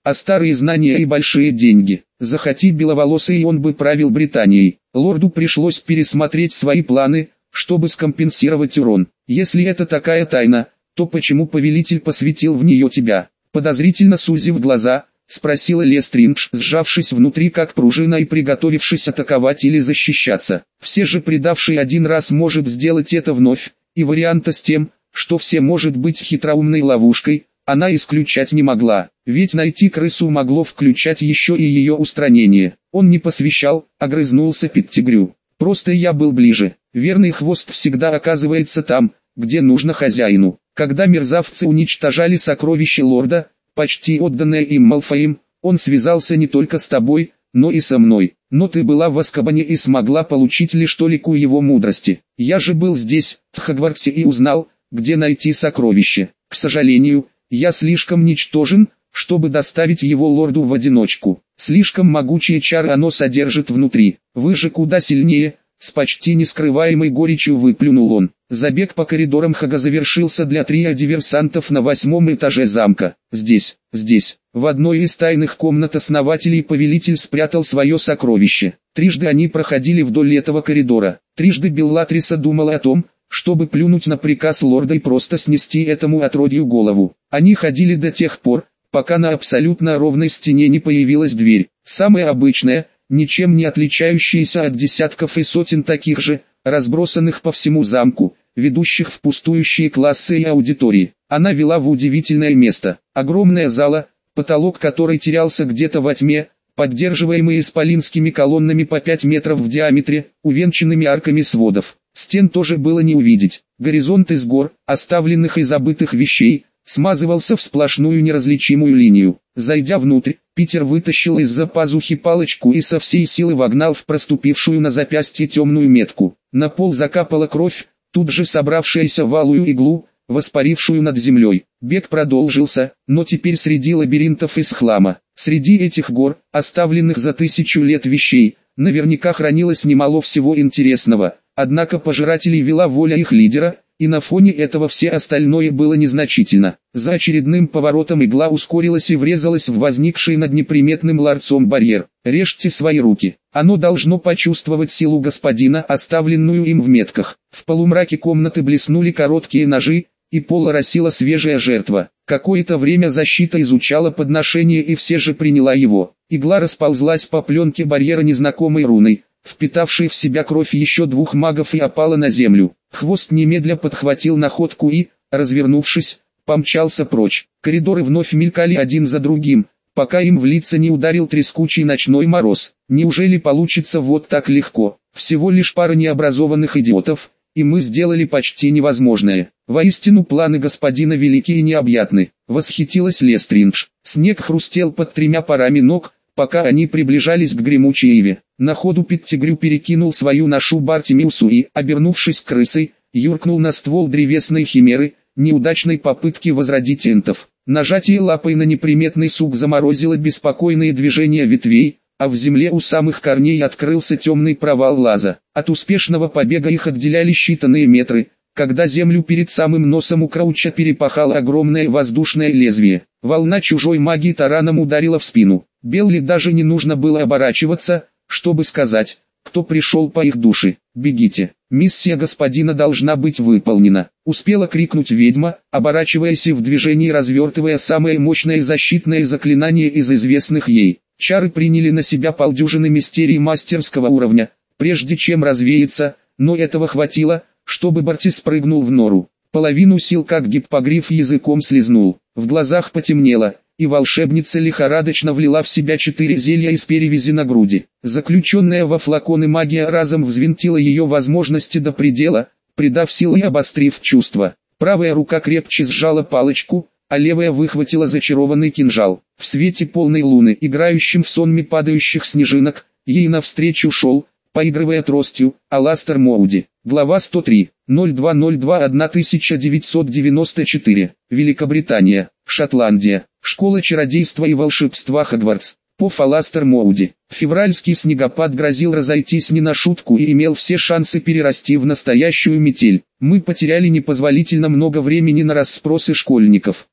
а старые знания и большие деньги. Захоти беловолосый, он бы правил Британией. Лорду пришлось пересмотреть свои планы, чтобы скомпенсировать урон. Если это такая тайна, то почему повелитель посвятил в нее тебя? Подозрительно сузив глаза, спросила Лестриндж, сжавшись внутри как пружина и приготовившись атаковать или защищаться. Все же предавший один раз может сделать это вновь, и варианта с тем, что все может быть хитроумной ловушкой, она исключать не могла, ведь найти крысу могло включать еще и ее устранение. Он не посвящал, огрызнулся Петтигрю. Просто я был ближе. Верный хвост всегда оказывается там, где нужно хозяину. Когда мерзавцы уничтожали сокровища лорда, почти отданное им Малфоем, он связался не только с тобой, но и со мной. Но ты была в Азкабане и смогла получить лишь толику его мудрости. Я же был здесь, в Хогвартсе, и узнал, где найти сокровище. К сожалению, я слишком ничтожен, чтобы доставить его лорду в одиночку. Слишком могучие чары оно содержит внутри. Вы же куда сильнее, с почти нескрываемой горечью выплюнул он. Забег по коридорам Хога завершился для трио диверсантов на восьмом этаже замка. Здесь, здесь, в одной из тайных комнат основателей повелитель спрятал свое сокровище. Трижды они проходили вдоль этого коридора. Трижды Беллатриса думала о том, чтобы плюнуть на приказ лорда и просто снести этому отродью голову. Они ходили до тех пор, пока на абсолютно ровной стене не появилась дверь. Самая обычная, ничем не отличающаяся от десятков и сотен таких же, разбросанных по всему замку, ведущих в пустующие классы и аудитории. Она вела в удивительное место. Огромная зала, потолок которой терялся где-то во тьме, поддерживаемый исполинскими колоннами по пять метров в диаметре, увенчанными арками сводов. Стен тоже было не увидеть. Горизонт из гор, оставленных и забытых вещей, смазывался в сплошную неразличимую линию. Зайдя внутрь, Питер вытащил из-за пазухи палочку и со всей силы вогнал в проступившую на запястье темную метку. На пол закапала кровь, тут же собравшаяся в алую иглу, воспарившую над землей. Бег продолжился, но теперь среди лабиринтов из хлама. Среди этих гор, оставленных за тысячу лет вещей, наверняка хранилось немало всего интересного. Однако пожирателей вела воля их лидера, и на фоне этого все остальное было незначительно. За очередным поворотом игла ускорилась и врезалась в возникший над неприметным ларцом барьер. «Режьте свои руки. Оно должно почувствовать силу господина, оставленную им в метках». В полумраке комнаты блеснули короткие ножи, и пол оросила свежая жертва. Какое-то время защита изучала подношение и все же приняла его. Игла расползлась по пленке барьера незнакомой руной, впитавшей в себя кровь еще двух магов, и опала на землю. Хвост немедля подхватил находку и, развернувшись, помчался прочь. Коридоры вновь мелькали один за другим, пока им в лица не ударил трескучий ночной мороз. Неужели получится вот так легко? Всего лишь пара необразованных идиотов, и мы сделали почти невозможное. Воистину планы господина велики и необъятны. Восхитилась Лестриндж. Снег хрустел под тремя парами ног, пока они приближались к гремучей иве. На ходу Петтигрю перекинул свою ношу Бартимиусу и, обернувшись крысой, юркнул на ствол древесной химеры, неудачной попытки возродить энтов. Нажатие лапой на неприметный сук заморозило беспокойные движения ветвей, а в земле у самых корней открылся темный провал лаза. От успешного побега их отделяли считанные метры, когда землю перед самым носом у Крауча перепахало огромное воздушное лезвие. Волна чужой магии тараном ударила в спину. Белли даже не нужно было оборачиваться, чтобы сказать, кто пришел по их душе. «Бегите, миссия господина должна быть выполнена», — успела крикнуть ведьма, оборачиваясь и в движении развертывая самое мощное защитное заклинание из известных ей. Чары приняли на себя полдюжины мистерий мастерского уровня, прежде чем развеяться, но этого хватило, чтобы Барти спрыгнул в нору. Половину сил как гиппогриф языком слезнул, в глазах потемнело, и волшебница лихорадочно влила в себя четыре зелья из перевязи на груди. Заключенная во флаконы магия разом взвинтила ее возможности до предела, придав силы и обострив чувства. Правая рука крепче сжала палочку, а левая выхватила зачарованный кинжал. В свете полной луны, играющим в сонме падающих снежинок, ей навстречу шел, поигрывая тростью, Аластер Моуди. Глава сто три. ноль два ноль два тысяча девятьсот девяносто четыре. Великобритания, Шотландия. Школа чародейства и волшебства Хогвартс. Поф Аластер Моуди. Февральский снегопад грозил разойтись не на шутку и имел все шансы перерасти в настоящую метель. Мы потеряли непозволительно много времени на расспросы школьников. И,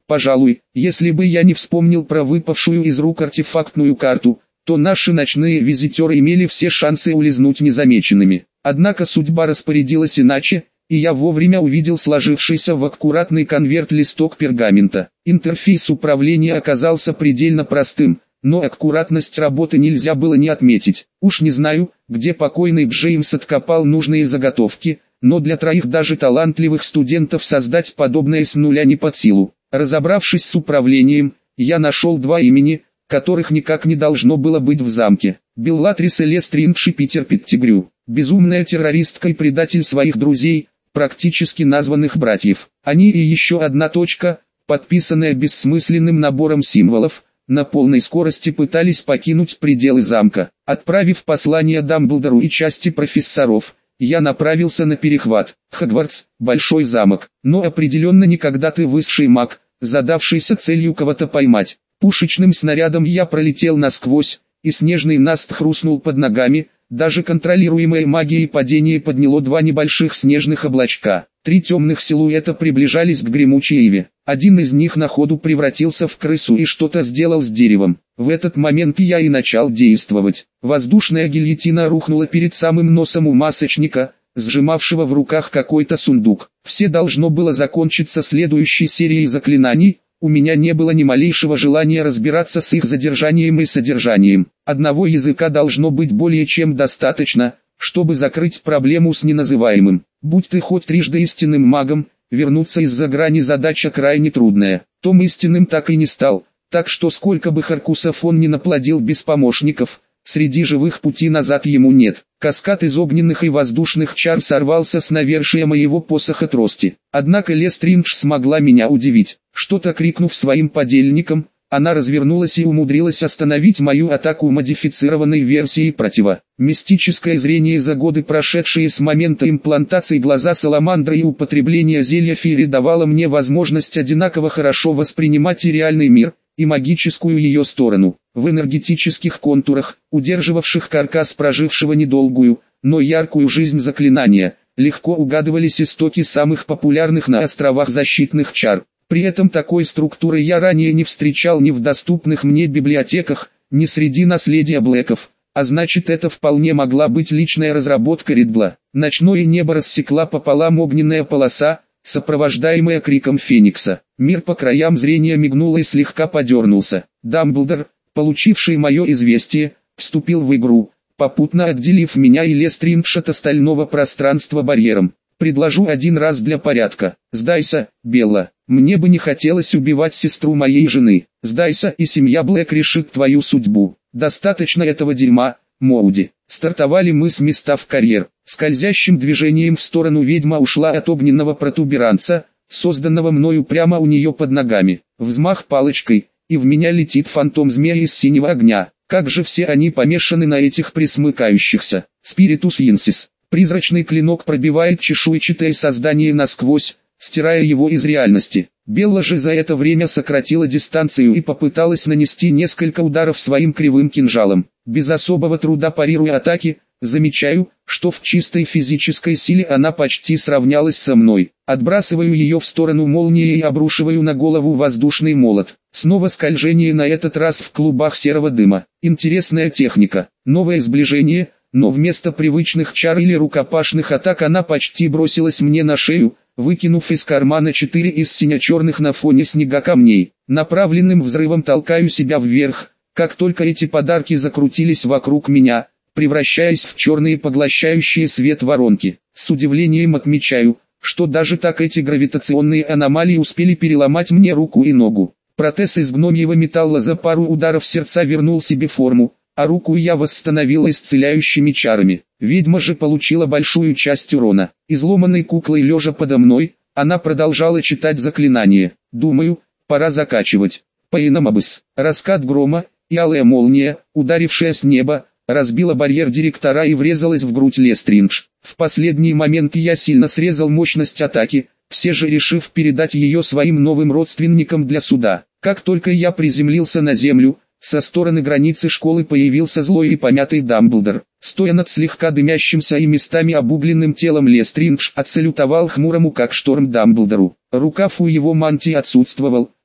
Пожалуй, если бы я не вспомнил про выпавшую из рук артефактную карту, то наши ночные визитеры имели все шансы улизнуть незамеченными. Однако судьба распорядилась иначе, и я вовремя увидел сложившийся в аккуратный конверт листок пергамента. Интерфейс управления оказался предельно простым, но аккуратность работы нельзя было не отметить. Уж не знаю, где покойный Джеймс откопал нужные заготовки, но для троих даже талантливых студентов создать подобное с нуля не под силу. Разобравшись с управлением, я нашел два имени, которых никак не должно было быть в замке. Беллатрис Лестриндж и Питер Петтигрю. Безумная террористка и предатель своих друзей, практически названных братьев. Они и еще одна точка, подписанная бессмысленным набором символов, на полной скорости пытались покинуть пределы замка. Отправив послание Дамблдору и части профессоров, я направился на перехват. Хогвартс, большой замок, но определенно не когда ты высший маг, задавшийся целью кого-то поймать. Пушечным снарядом я пролетел насквозь, и снежный наст хрустнул под ногами. Даже контролируемое магией падение подняло два небольших снежных облачка. Три темных силуэта приближались к гремучей иве. Один из них на ходу превратился в крысу и что-то сделал с деревом. В этот момент я и начал действовать. Воздушная гильотина рухнула перед самым носом у масочника, сжимавшего в руках какой-то сундук. Все должно было закончиться следующей серией заклинаний. У меня не было ни малейшего желания разбираться с их задержанием и содержанием. Одного языка должно быть более чем достаточно, чтобы закрыть проблему с неназываемым. Будь ты хоть трижды истинным магом, вернуться из-за грани задача крайне трудная. Том истинным так и не стал, так что сколько бы Харкусов он ни наплодил без помощников, среди живых пути назад ему нет. Каскад из огненных и воздушных чар сорвался с навершия моего посоха трости. Однако Лестриндж смогла меня удивить. Что-то крикнув своим подельникам, она развернулась и умудрилась остановить мою атаку модифицированной версией протива. Мистическое зрение за годы, прошедшие с момента имплантации глаза Саламандры и употребления зелья Фири, давало мне возможность одинаково хорошо воспринимать и реальный мир, и магическую ее сторону. В энергетических контурах, удерживавших каркас прожившего недолгую, но яркую жизнь заклинания, легко угадывались истоки самых популярных на островах защитных чар. При этом такой структуры я ранее не встречал ни в доступных мне библиотеках, ни среди наследия Блэков, а значит, это вполне могла быть личная разработка Ридла. Ночное небо рассекла пополам огненная полоса, сопровождаемая криком Феникса. Мир по краям зрения мигнул и слегка подернулся. Дамблдор, получивший мое известие, вступил в игру, попутно отделив меня и Лестриндж от остального пространства барьером. Предложу один раз для порядка. Сдайся, Белла. Мне бы не хотелось убивать сестру моей жены. Сдайся, и семья Блэк решит твою судьбу. Достаточно этого дерьма, Моуди. Стартовали мы с места в карьер. Скользящим движением в сторону ведьма ушла от огненного протуберанца, созданного мною прямо у нее под ногами. Взмах палочкой, и в меня летит фантом змея из синего огня. Как же все они помешаны на этих присмыкающихся. Спиритус Инсис. Призрачный клинок пробивает чешуйчатое создание насквозь, стирая его из реальности. Белла же за это время сократила дистанцию и попыталась нанести несколько ударов своим кривым кинжалом. Без особого труда парируя атаки, замечаю, что в чистой физической силе она почти сравнялась со мной. Отбрасываю ее в сторону молнии и обрушиваю на голову воздушный молот. Снова скольжение, на этот раз в клубах серого дыма. Интересная техника, новое сближение, но вместо привычных чар или рукопашных атак она почти бросилась мне на шею, выкинув из кармана четыре из сине-черных на фоне снега камней. Направленным взрывом толкаю себя вверх, как только эти подарки закрутились вокруг меня, превращаясь в черные поглощающие свет воронки. С удивлением отмечаю, что даже так эти гравитационные аномалии успели переломать мне руку и ногу. Протез из гномьего металла за пару ударов сердца вернул себе форму, а руку я восстановил исцеляющими чарами. Ведьма же получила большую часть урона. Изломанной куклой лежа подо мной, она продолжала читать заклинание. Думаю, пора закачивать. Паинамабыс. Раскат грома, и алая молния, ударившая с неба, разбила барьер директора и врезалась в грудь Лестриндж. В последний момент я сильно срезал мощность атаки, все же решив передать ее своим новым родственникам для суда. Как только я приземлился на землю, со стороны границы школы появился злой и помятый Дамблдор. Стоя над слегка дымящимся и местами обугленным телом, Лестриндж отсалютовал хмурому как шторм Дамблдору. Рукав у его мантии отсутствовал,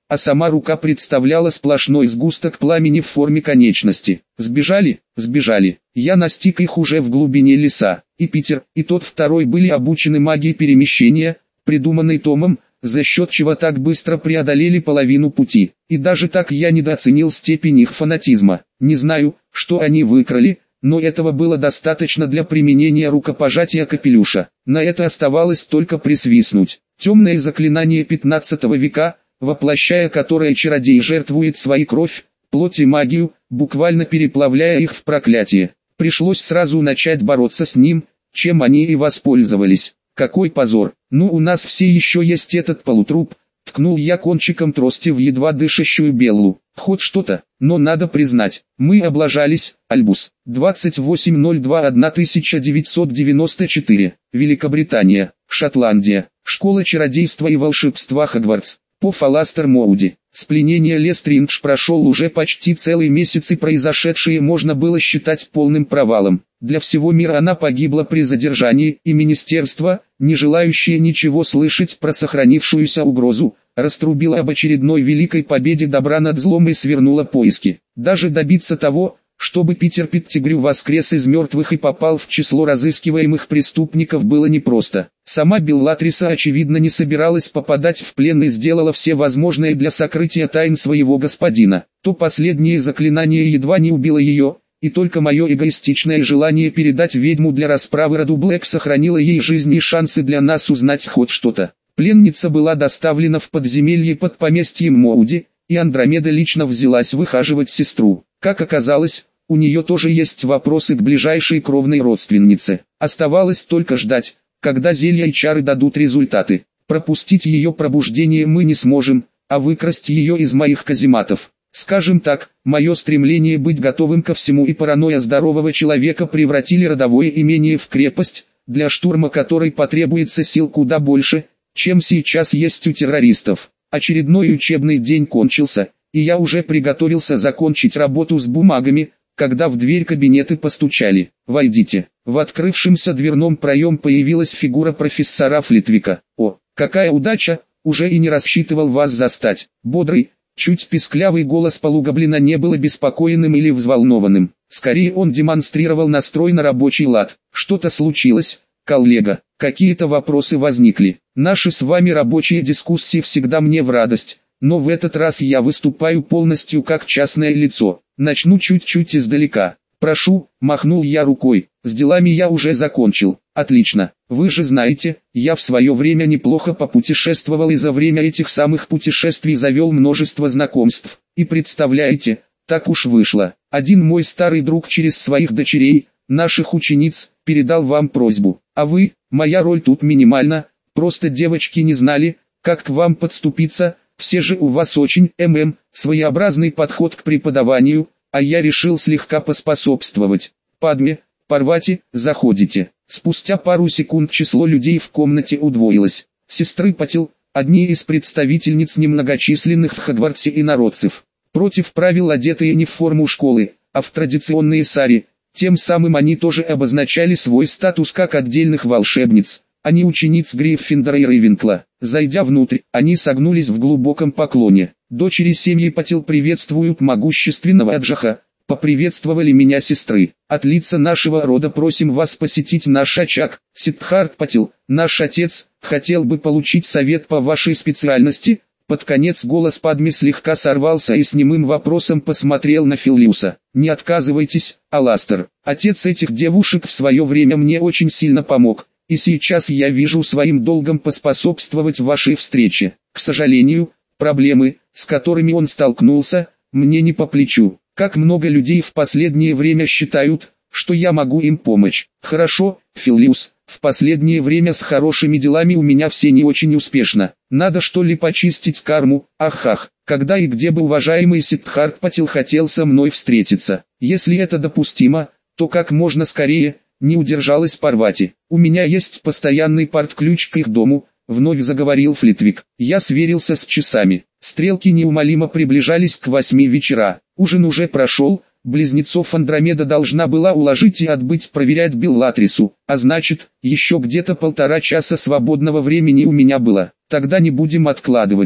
а сама рука представляла сплошной сгусток пламени в форме конечности. Сбежали, сбежали. Я настиг их уже в глубине леса. И Питер, и тот второй были обучены магии перемещения, придуманной Томом, за счет чего так быстро преодолели половину пути. И даже так я недооценил степень их фанатизма. Не знаю, что они выкрали, но этого было достаточно для применения рукопожатия капелюша. На это оставалось только присвистнуть. Темное заклинание пятнадцатого века, воплощая которое чародей жертвует свою кровь, плоть и магию, буквально переплавляя их в проклятие. Пришлось сразу начать бороться с ним, чем они и воспользовались. Какой позор! Ну у нас все еще есть этот полутруп, ткнул я кончиком трости в едва дышащую Беллу. Хоть что-то, но надо признать, мы облажались. Альбус, двадцать восемь ноль два тысяча девятьсот девяносто четыре, Великобритания, Шотландия, Школа чародейства и волшебства Хогвартс, по Фаластер Моуди. С пленения Лестриндж прошел уже почти целый месяц, и произошедшее можно было считать полным провалом. Для всего мира она погибла при задержании, и министерство, не желающее ничего слышать про сохранившуюся угрозу, раструбило об очередной великой победе добра над злом и свернуло поиски. Даже добиться того, чтобы Питер Петтигрю воскрес из мертвых и попал в число разыскиваемых преступников, было непросто. Сама Беллатриса очевидно не собиралась попадать в плен и сделала все возможное для сокрытия тайн своего господина. То последнее заклинание едва не убило ее, и только мое эгоистичное желание передать ведьму для расправы роду Блэк сохранило ей жизнь и шансы для нас узнать хоть что-то. Пленница была доставлена в подземелье под поместьем Моуди, и Андромеда лично взялась выхаживать сестру. Как оказалось, у нее тоже есть вопросы к ближайшей кровной родственнице. Оставалось только ждать, когда зелья и чары дадут результаты. Пропустить ее пробуждение мы не сможем, а выкрасть ее из моих казематов. Скажем так, мое стремление быть готовым ко всему и паранойя здорового человека превратили родовое имение в крепость, для штурма которой потребуется сил куда больше, чем сейчас есть у террористов. Очередной учебный день кончился, и я уже приготовился закончить работу с бумагами, когда в дверь кабинета постучали. «Войдите». В открывшемся дверном проем появилась фигура профессора Флитвика. «О, какая удача, уже и не рассчитывал вас застать». Бодрый, чуть писклявый голос полугоблина не был обеспокоенным или взволнованным. Скорее он демонстрировал настрой на рабочий лад. «Что-то случилось, коллега? Какие-то вопросы возникли? Наши с вами рабочие дискуссии всегда мне в радость, но в этот раз я выступаю полностью как частное лицо. Начну чуть-чуть издалека. Прошу», — махнул я рукой, — «с делами я уже закончил». «Отлично, вы же знаете, я в свое время неплохо попутешествовал и за время этих самых путешествий завел множество знакомств. И представляете, так уж вышло. Один мой старый друг через своих дочерей, наших учениц, передал вам просьбу. А вы, моя роль тут минимальна, просто девочки не знали, как к вам подступиться, все же у вас очень, мм, своеобразный подход к преподаванию, а я решил слегка поспособствовать. Падме, Парвати, заходите». Спустя пару секунд число людей в комнате удвоилось. Сестры Патил, одни из представительниц немногочисленных в Хогвартсе инородцев, против правил одетые не в форму школы, а в традиционные сари, тем самым они тоже обозначали свой статус как отдельных волшебниц, а не учениц Гриффиндора и Рейвенкла. Зайдя внутрь, они согнулись в глубоком поклоне. «Дочери семьи Патил приветствуют могущественного Аджаха», — поприветствовали меня сестры. «От лица нашего рода просим вас посетить наш очаг. Сиддхарт Патил, наш отец, хотел бы получить совет по вашей специальности». Под конец голос Падми слегка сорвался и с немым вопросом посмотрел на Филиуса. «Не отказывайтесь, Аластер. Отец этих девушек в свое время мне очень сильно помог, и сейчас я вижу своим долгом поспособствовать вашей встрече. К сожалению, проблемы, с которыми он столкнулся, мне не по плечу. Как много людей в последнее время считают, что я могу им помочь». «Хорошо, Филиус, в последнее время с хорошими делами у меня все не очень успешно. Надо что ли почистить карму? Ах-ах, когда и где бы уважаемый Сиддхарт Патил хотел со мной встретиться? Если это допустимо, то как можно скорее», — не удержалась Парвати. «У меня есть постоянный порт-ключ к их дому», — вновь заговорил Флитвик. Я сверился с часами. Стрелки неумолимо приближались к восьми вечера. Ужин уже прошел, близнецов Андромеда должна была уложить и отбыть проверять Беллатрису, а значит, еще где-то полтора часа свободного времени у меня было. Тогда не будем откладывать.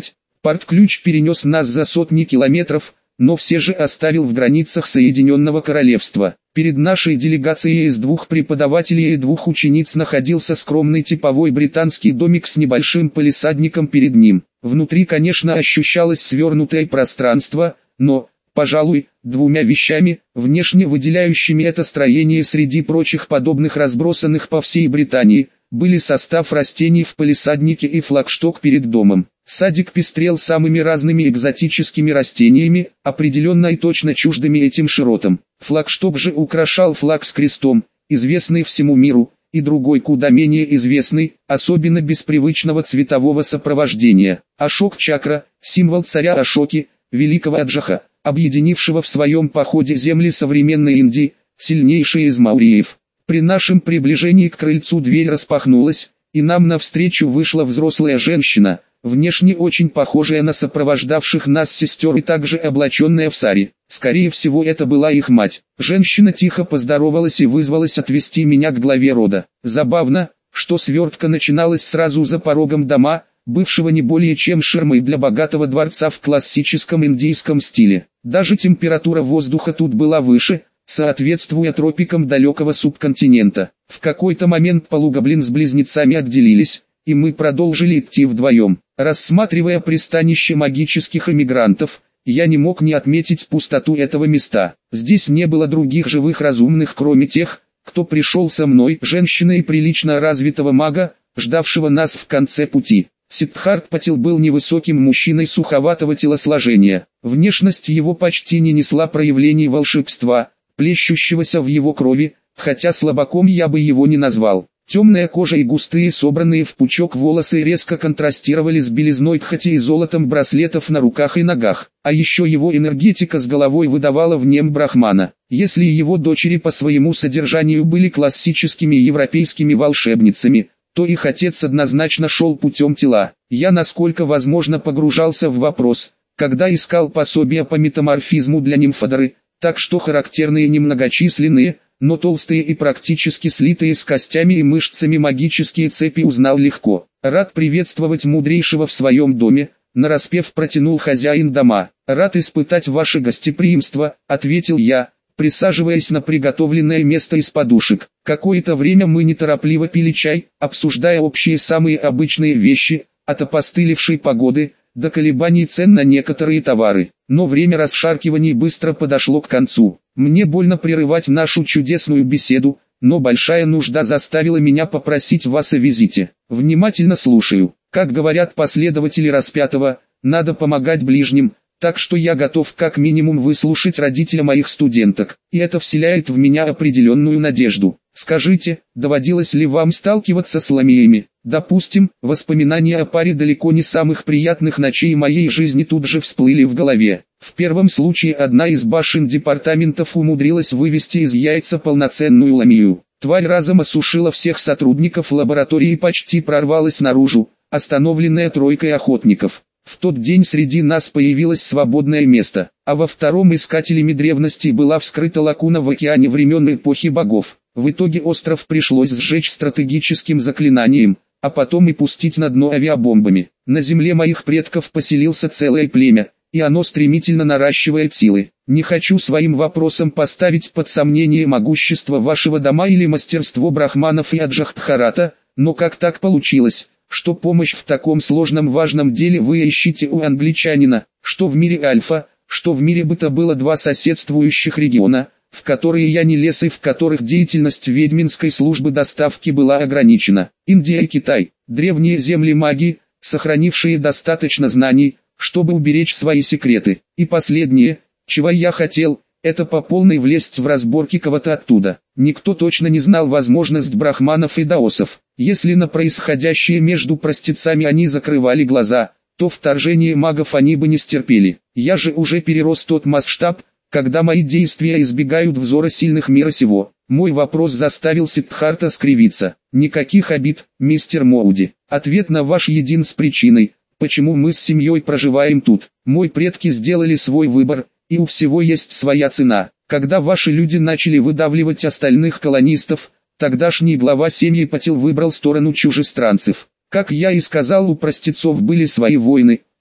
Порт-ключ перенес нас за сотни километров, но все же оставил в границах Соединенного Королевства. Перед нашей делегацией из двух преподавателей и двух учениц находился скромный типовой британский домик с небольшим палисадником перед ним. Внутри, конечно, ощущалось свернутое пространство, но, пожалуй, двумя вещами, внешне выделяющими это строение среди прочих подобных разбросанных по всей Британии, были состав растений в палисаднике и флагшток перед домом. Садик пестрел самыми разными экзотическими растениями, определенно и точно чуждыми этим широтам. Флагшток же украшал флаг с крестом, известный всему миру, и другой куда менее известный, особенно без привычного цветового сопровождения. Ашок-чакра, символ царя Ашоки, великого Аджаха, объединившего в своем походе земли современной Индии, сильнейший из маурьев. При нашем приближении к крыльцу дверь распахнулась, и нам навстречу вышла взрослая женщина, внешне очень похожая на сопровождавших нас сестер и также облаченная в сари. Скорее всего, это была их мать. Женщина тихо поздоровалась и вызвалась отвести меня к главе рода. Забавно, что свертка начиналась сразу за порогом дома, бывшего не более чем ширмой для богатого дворца в классическом индийском стиле. Даже температура воздуха тут была выше, соответствуя тропикам далекого субконтинента. В какой-то момент полугоблин с близнецами отделились, и мы продолжили идти вдвоем. Рассматривая пристанище магических эмигрантов, я не мог не отметить пустоту этого места. Здесь не было других живых разумных, кроме тех, кто пришел со мной, женщины и прилично развитого мага, ждавшего нас в конце пути. Сиддхарт Патил был невысоким мужчиной суховатого телосложения. Внешность его почти не несла проявлений волшебства, плещущегося в его крови, хотя слабаком я бы его не назвал. Темная кожа и густые собранные в пучок волосы резко контрастировали с белизной тхати и золотом браслетов на руках и ногах. А еще его энергетика с головой выдавала в нем брахмана. Если его дочери по своему содержанию были классическими европейскими волшебницами, то их отец однозначно шел путем тела. Я насколько возможно погружался в вопрос, когда искал пособия по метаморфизму для нимфодоры, так что характерные немногочисленные, но толстые и практически слитые с костями и мышцами магические цепи узнал легко. «Рад приветствовать мудрейшего в своем доме», — нараспев протянул хозяин дома. «Рад испытать ваше гостеприимство», — ответил я, присаживаясь на приготовленное место из подушек. Какое-то время мы неторопливо пили чай, обсуждая общие самые обычные вещи, от опостылевшей погоды до колебаний цен на некоторые товары. Но время расшаркиваний быстро подошло к концу. Мне больно прерывать нашу чудесную беседу, но большая нужда заставила меня попросить вас о визите. Внимательно слушаю. Как говорят последователи распятого, надо помогать ближним, так что я готов как минимум выслушать родителя моих студенток, и это вселяет в меня определенную надежду. Скажите, доводилось ли вам сталкиваться с ламиями? Допустим, воспоминания о паре далеко не самых приятных ночей моей жизни тут же всплыли в голове. В первом случае одна из башен департаментов умудрилась вывести из яйца полноценную ламию. Тварь разом осушила всех сотрудников лаборатории и почти прорвалась наружу, остановленная тройкой охотников. В тот день среди нас появилось свободное место, а во втором искателями древности была вскрыта лакуна в океане времен эпохи богов. В итоге остров пришлось сжечь стратегическим заклинанием, а потом и пустить на дно авиабомбами. На земле моих предков поселился целое племя, и оно стремительно наращивает силы. Не хочу своим вопросом поставить под сомнение могущество вашего дома или мастерство брахманов и Аджахтхарата, но как так получилось, что помощь в таком сложном важном деле вы ищете у англичанина, что в мире Альфа, что в мире Бета было два соседствующих региона, в которые я не лез и в которых деятельность ведьминской службы доставки была ограничена. Индия и Китай, древние земли магии, сохранившие достаточно знаний, чтобы уберечь свои секреты. И последнее, чего я хотел, это по полной влезть в разборки кого-то оттуда. Никто точно не знал возможность брахманов и даосов. Если на происходящее между простецами они закрывали глаза, то вторжение магов они бы не стерпели. Я же уже перерос тот масштаб, когда мои действия избегают взора сильных мира сего. Мой вопрос заставил Сиддхарта скривиться. Никаких обид, мистер Моуди. Ответ на ваш един с причиной, почему мы с семьей проживаем тут. Мои предки сделали свой выбор, и у всего есть своя цена. Когда ваши люди начали выдавливать остальных колонистов, тогдашний глава семьи Патил выбрал сторону чужестранцев. Как я и сказал, у простецов были свои войны,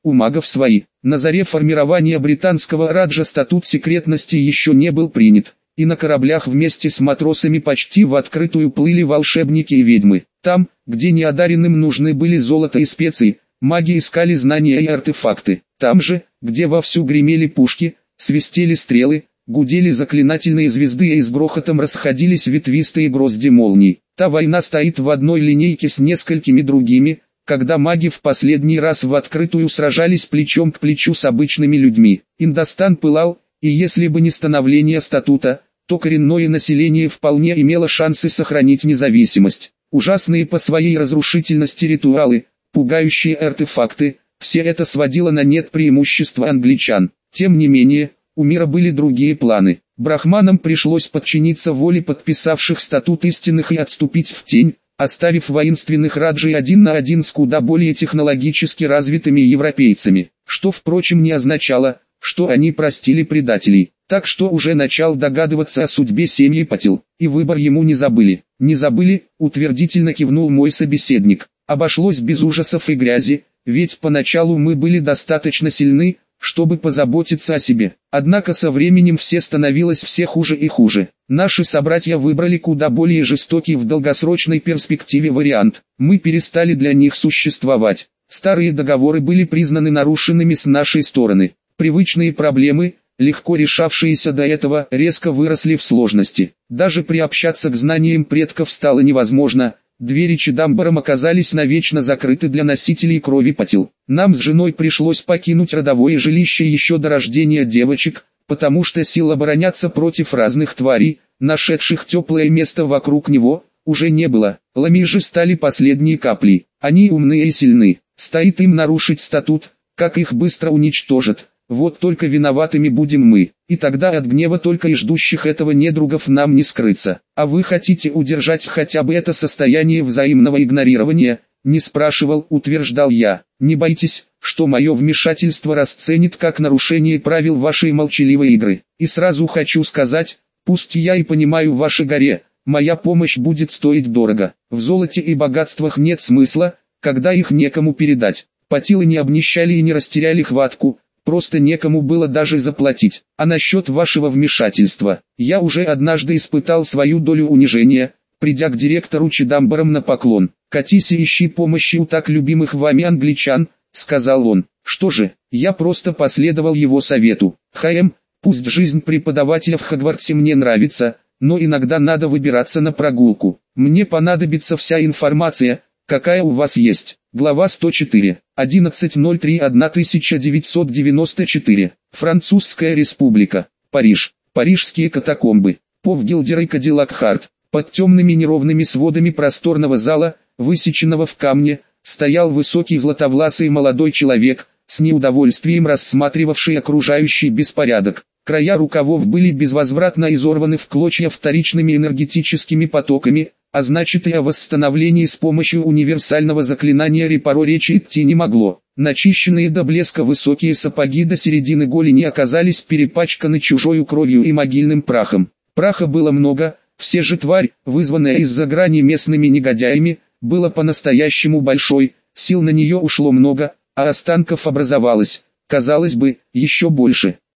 у магов свои. На заре формирования британского раджа статут секретности еще не был принят, и на кораблях вместе с матросами почти в открытую плыли волшебники и ведьмы. Там, где неодаренным нужны были золото и специи, маги искали знания и артефакты. Там же, где вовсю гремели пушки, свистели стрелы, гудели заклинательные звезды и с грохотом расходились ветвистые грозди молний. Та война стоит в одной линейке с несколькими другими, когда маги в последний раз в открытую сражались плечом к плечу с обычными людьми. Индостан пылал, и если бы не становление статута, то коренное население вполне имело шансы сохранить независимость. Ужасные по своей разрушительности ритуалы, пугающие артефакты, все это сводило на нет преимущества англичан. Тем не менее, у мира были другие планы. Брахманам пришлось подчиниться воле подписавших статут истинных и отступить в тень, оставив воинственных раджей один на один с куда более технологически развитыми европейцами, что впрочем не означало, что они простили предателей. Так что уже начал догадываться о судьбе семьи Патил, и выбор ему не забыли. Не забыли, утвердительно кивнул мой собеседник. Обошлось без ужасов и грязи, ведь поначалу мы были достаточно сильны, чтобы позаботиться о себе. Однако со временем все становилось все хуже и хуже. Наши собратья выбрали куда более жестокий в долгосрочной перспективе вариант. Мы перестали для них существовать. Старые договоры были признаны нарушенными с нашей стороны. Привычные проблемы, легко решавшиеся до этого, резко выросли в сложности. Даже приобщаться к знаниям предков стало невозможно. Двери Чидамбарам оказались навечно закрыты для носителей крови Патил. Нам с женой пришлось покинуть родовое жилище еще до рождения девочек, потому что сил обороняться против разных тварей, нашедших теплое место вокруг него, уже не было. Ламижи стали последней каплей. Они умны и сильны. Стоит им нарушить статут, как их быстро уничтожат. Вот только виноватыми будем мы, и тогда от гнева только и ждущих этого недругов нам не скрыться. А вы хотите удержать хотя бы это состояние взаимного игнорирования? Не спрашивал, утверждал я. Не бойтесь, что мое вмешательство расценит как нарушение правил вашей молчаливой игры. И сразу хочу сказать, пусть я и понимаю ваши горе, моя помощь будет стоить дорого. В золоте и богатствах нет смысла, когда их некому передать. Патилы не обнищали и не растеряли хватку. Просто некому было даже заплатить. А насчет вашего вмешательства, я уже однажды испытал свою долю унижения, придя к директору Чидамбарам на поклон. «Катись и ищи помощи у так любимых вами англичан», — сказал он. Что же, я просто последовал его совету. «Хэм, пусть жизнь преподавателя в Хогвартсе мне нравится, но иногда надо выбираться на прогулку. Мне понадобится вся информация, какая у вас есть». Глава сто четыре. одиннадцатое ноль три тысяча девятьсот девяносто четыре. Французская республика. Париж. Парижские катакомбы. Повгилдер и Кадиллак Харт. Под темными неровными сводами просторного зала, высеченного в камне, стоял высокий златовласый молодой человек, с неудовольствием рассматривавший окружающий беспорядок. Края рукавов были безвозвратно изорваны в клочья вторичными энергетическими потоками, а значит и о восстановлении с помощью универсального заклинания Репаро речи идти не могло. Начищенные до блеска высокие сапоги до середины голени оказались перепачканы чужою кровью и могильным прахом. Праха было много, все же тварь, вызванная из-за грани местными негодяями, была по-настоящему большой, сил на нее ушло много, а останков образовалось, казалось бы, еще больше.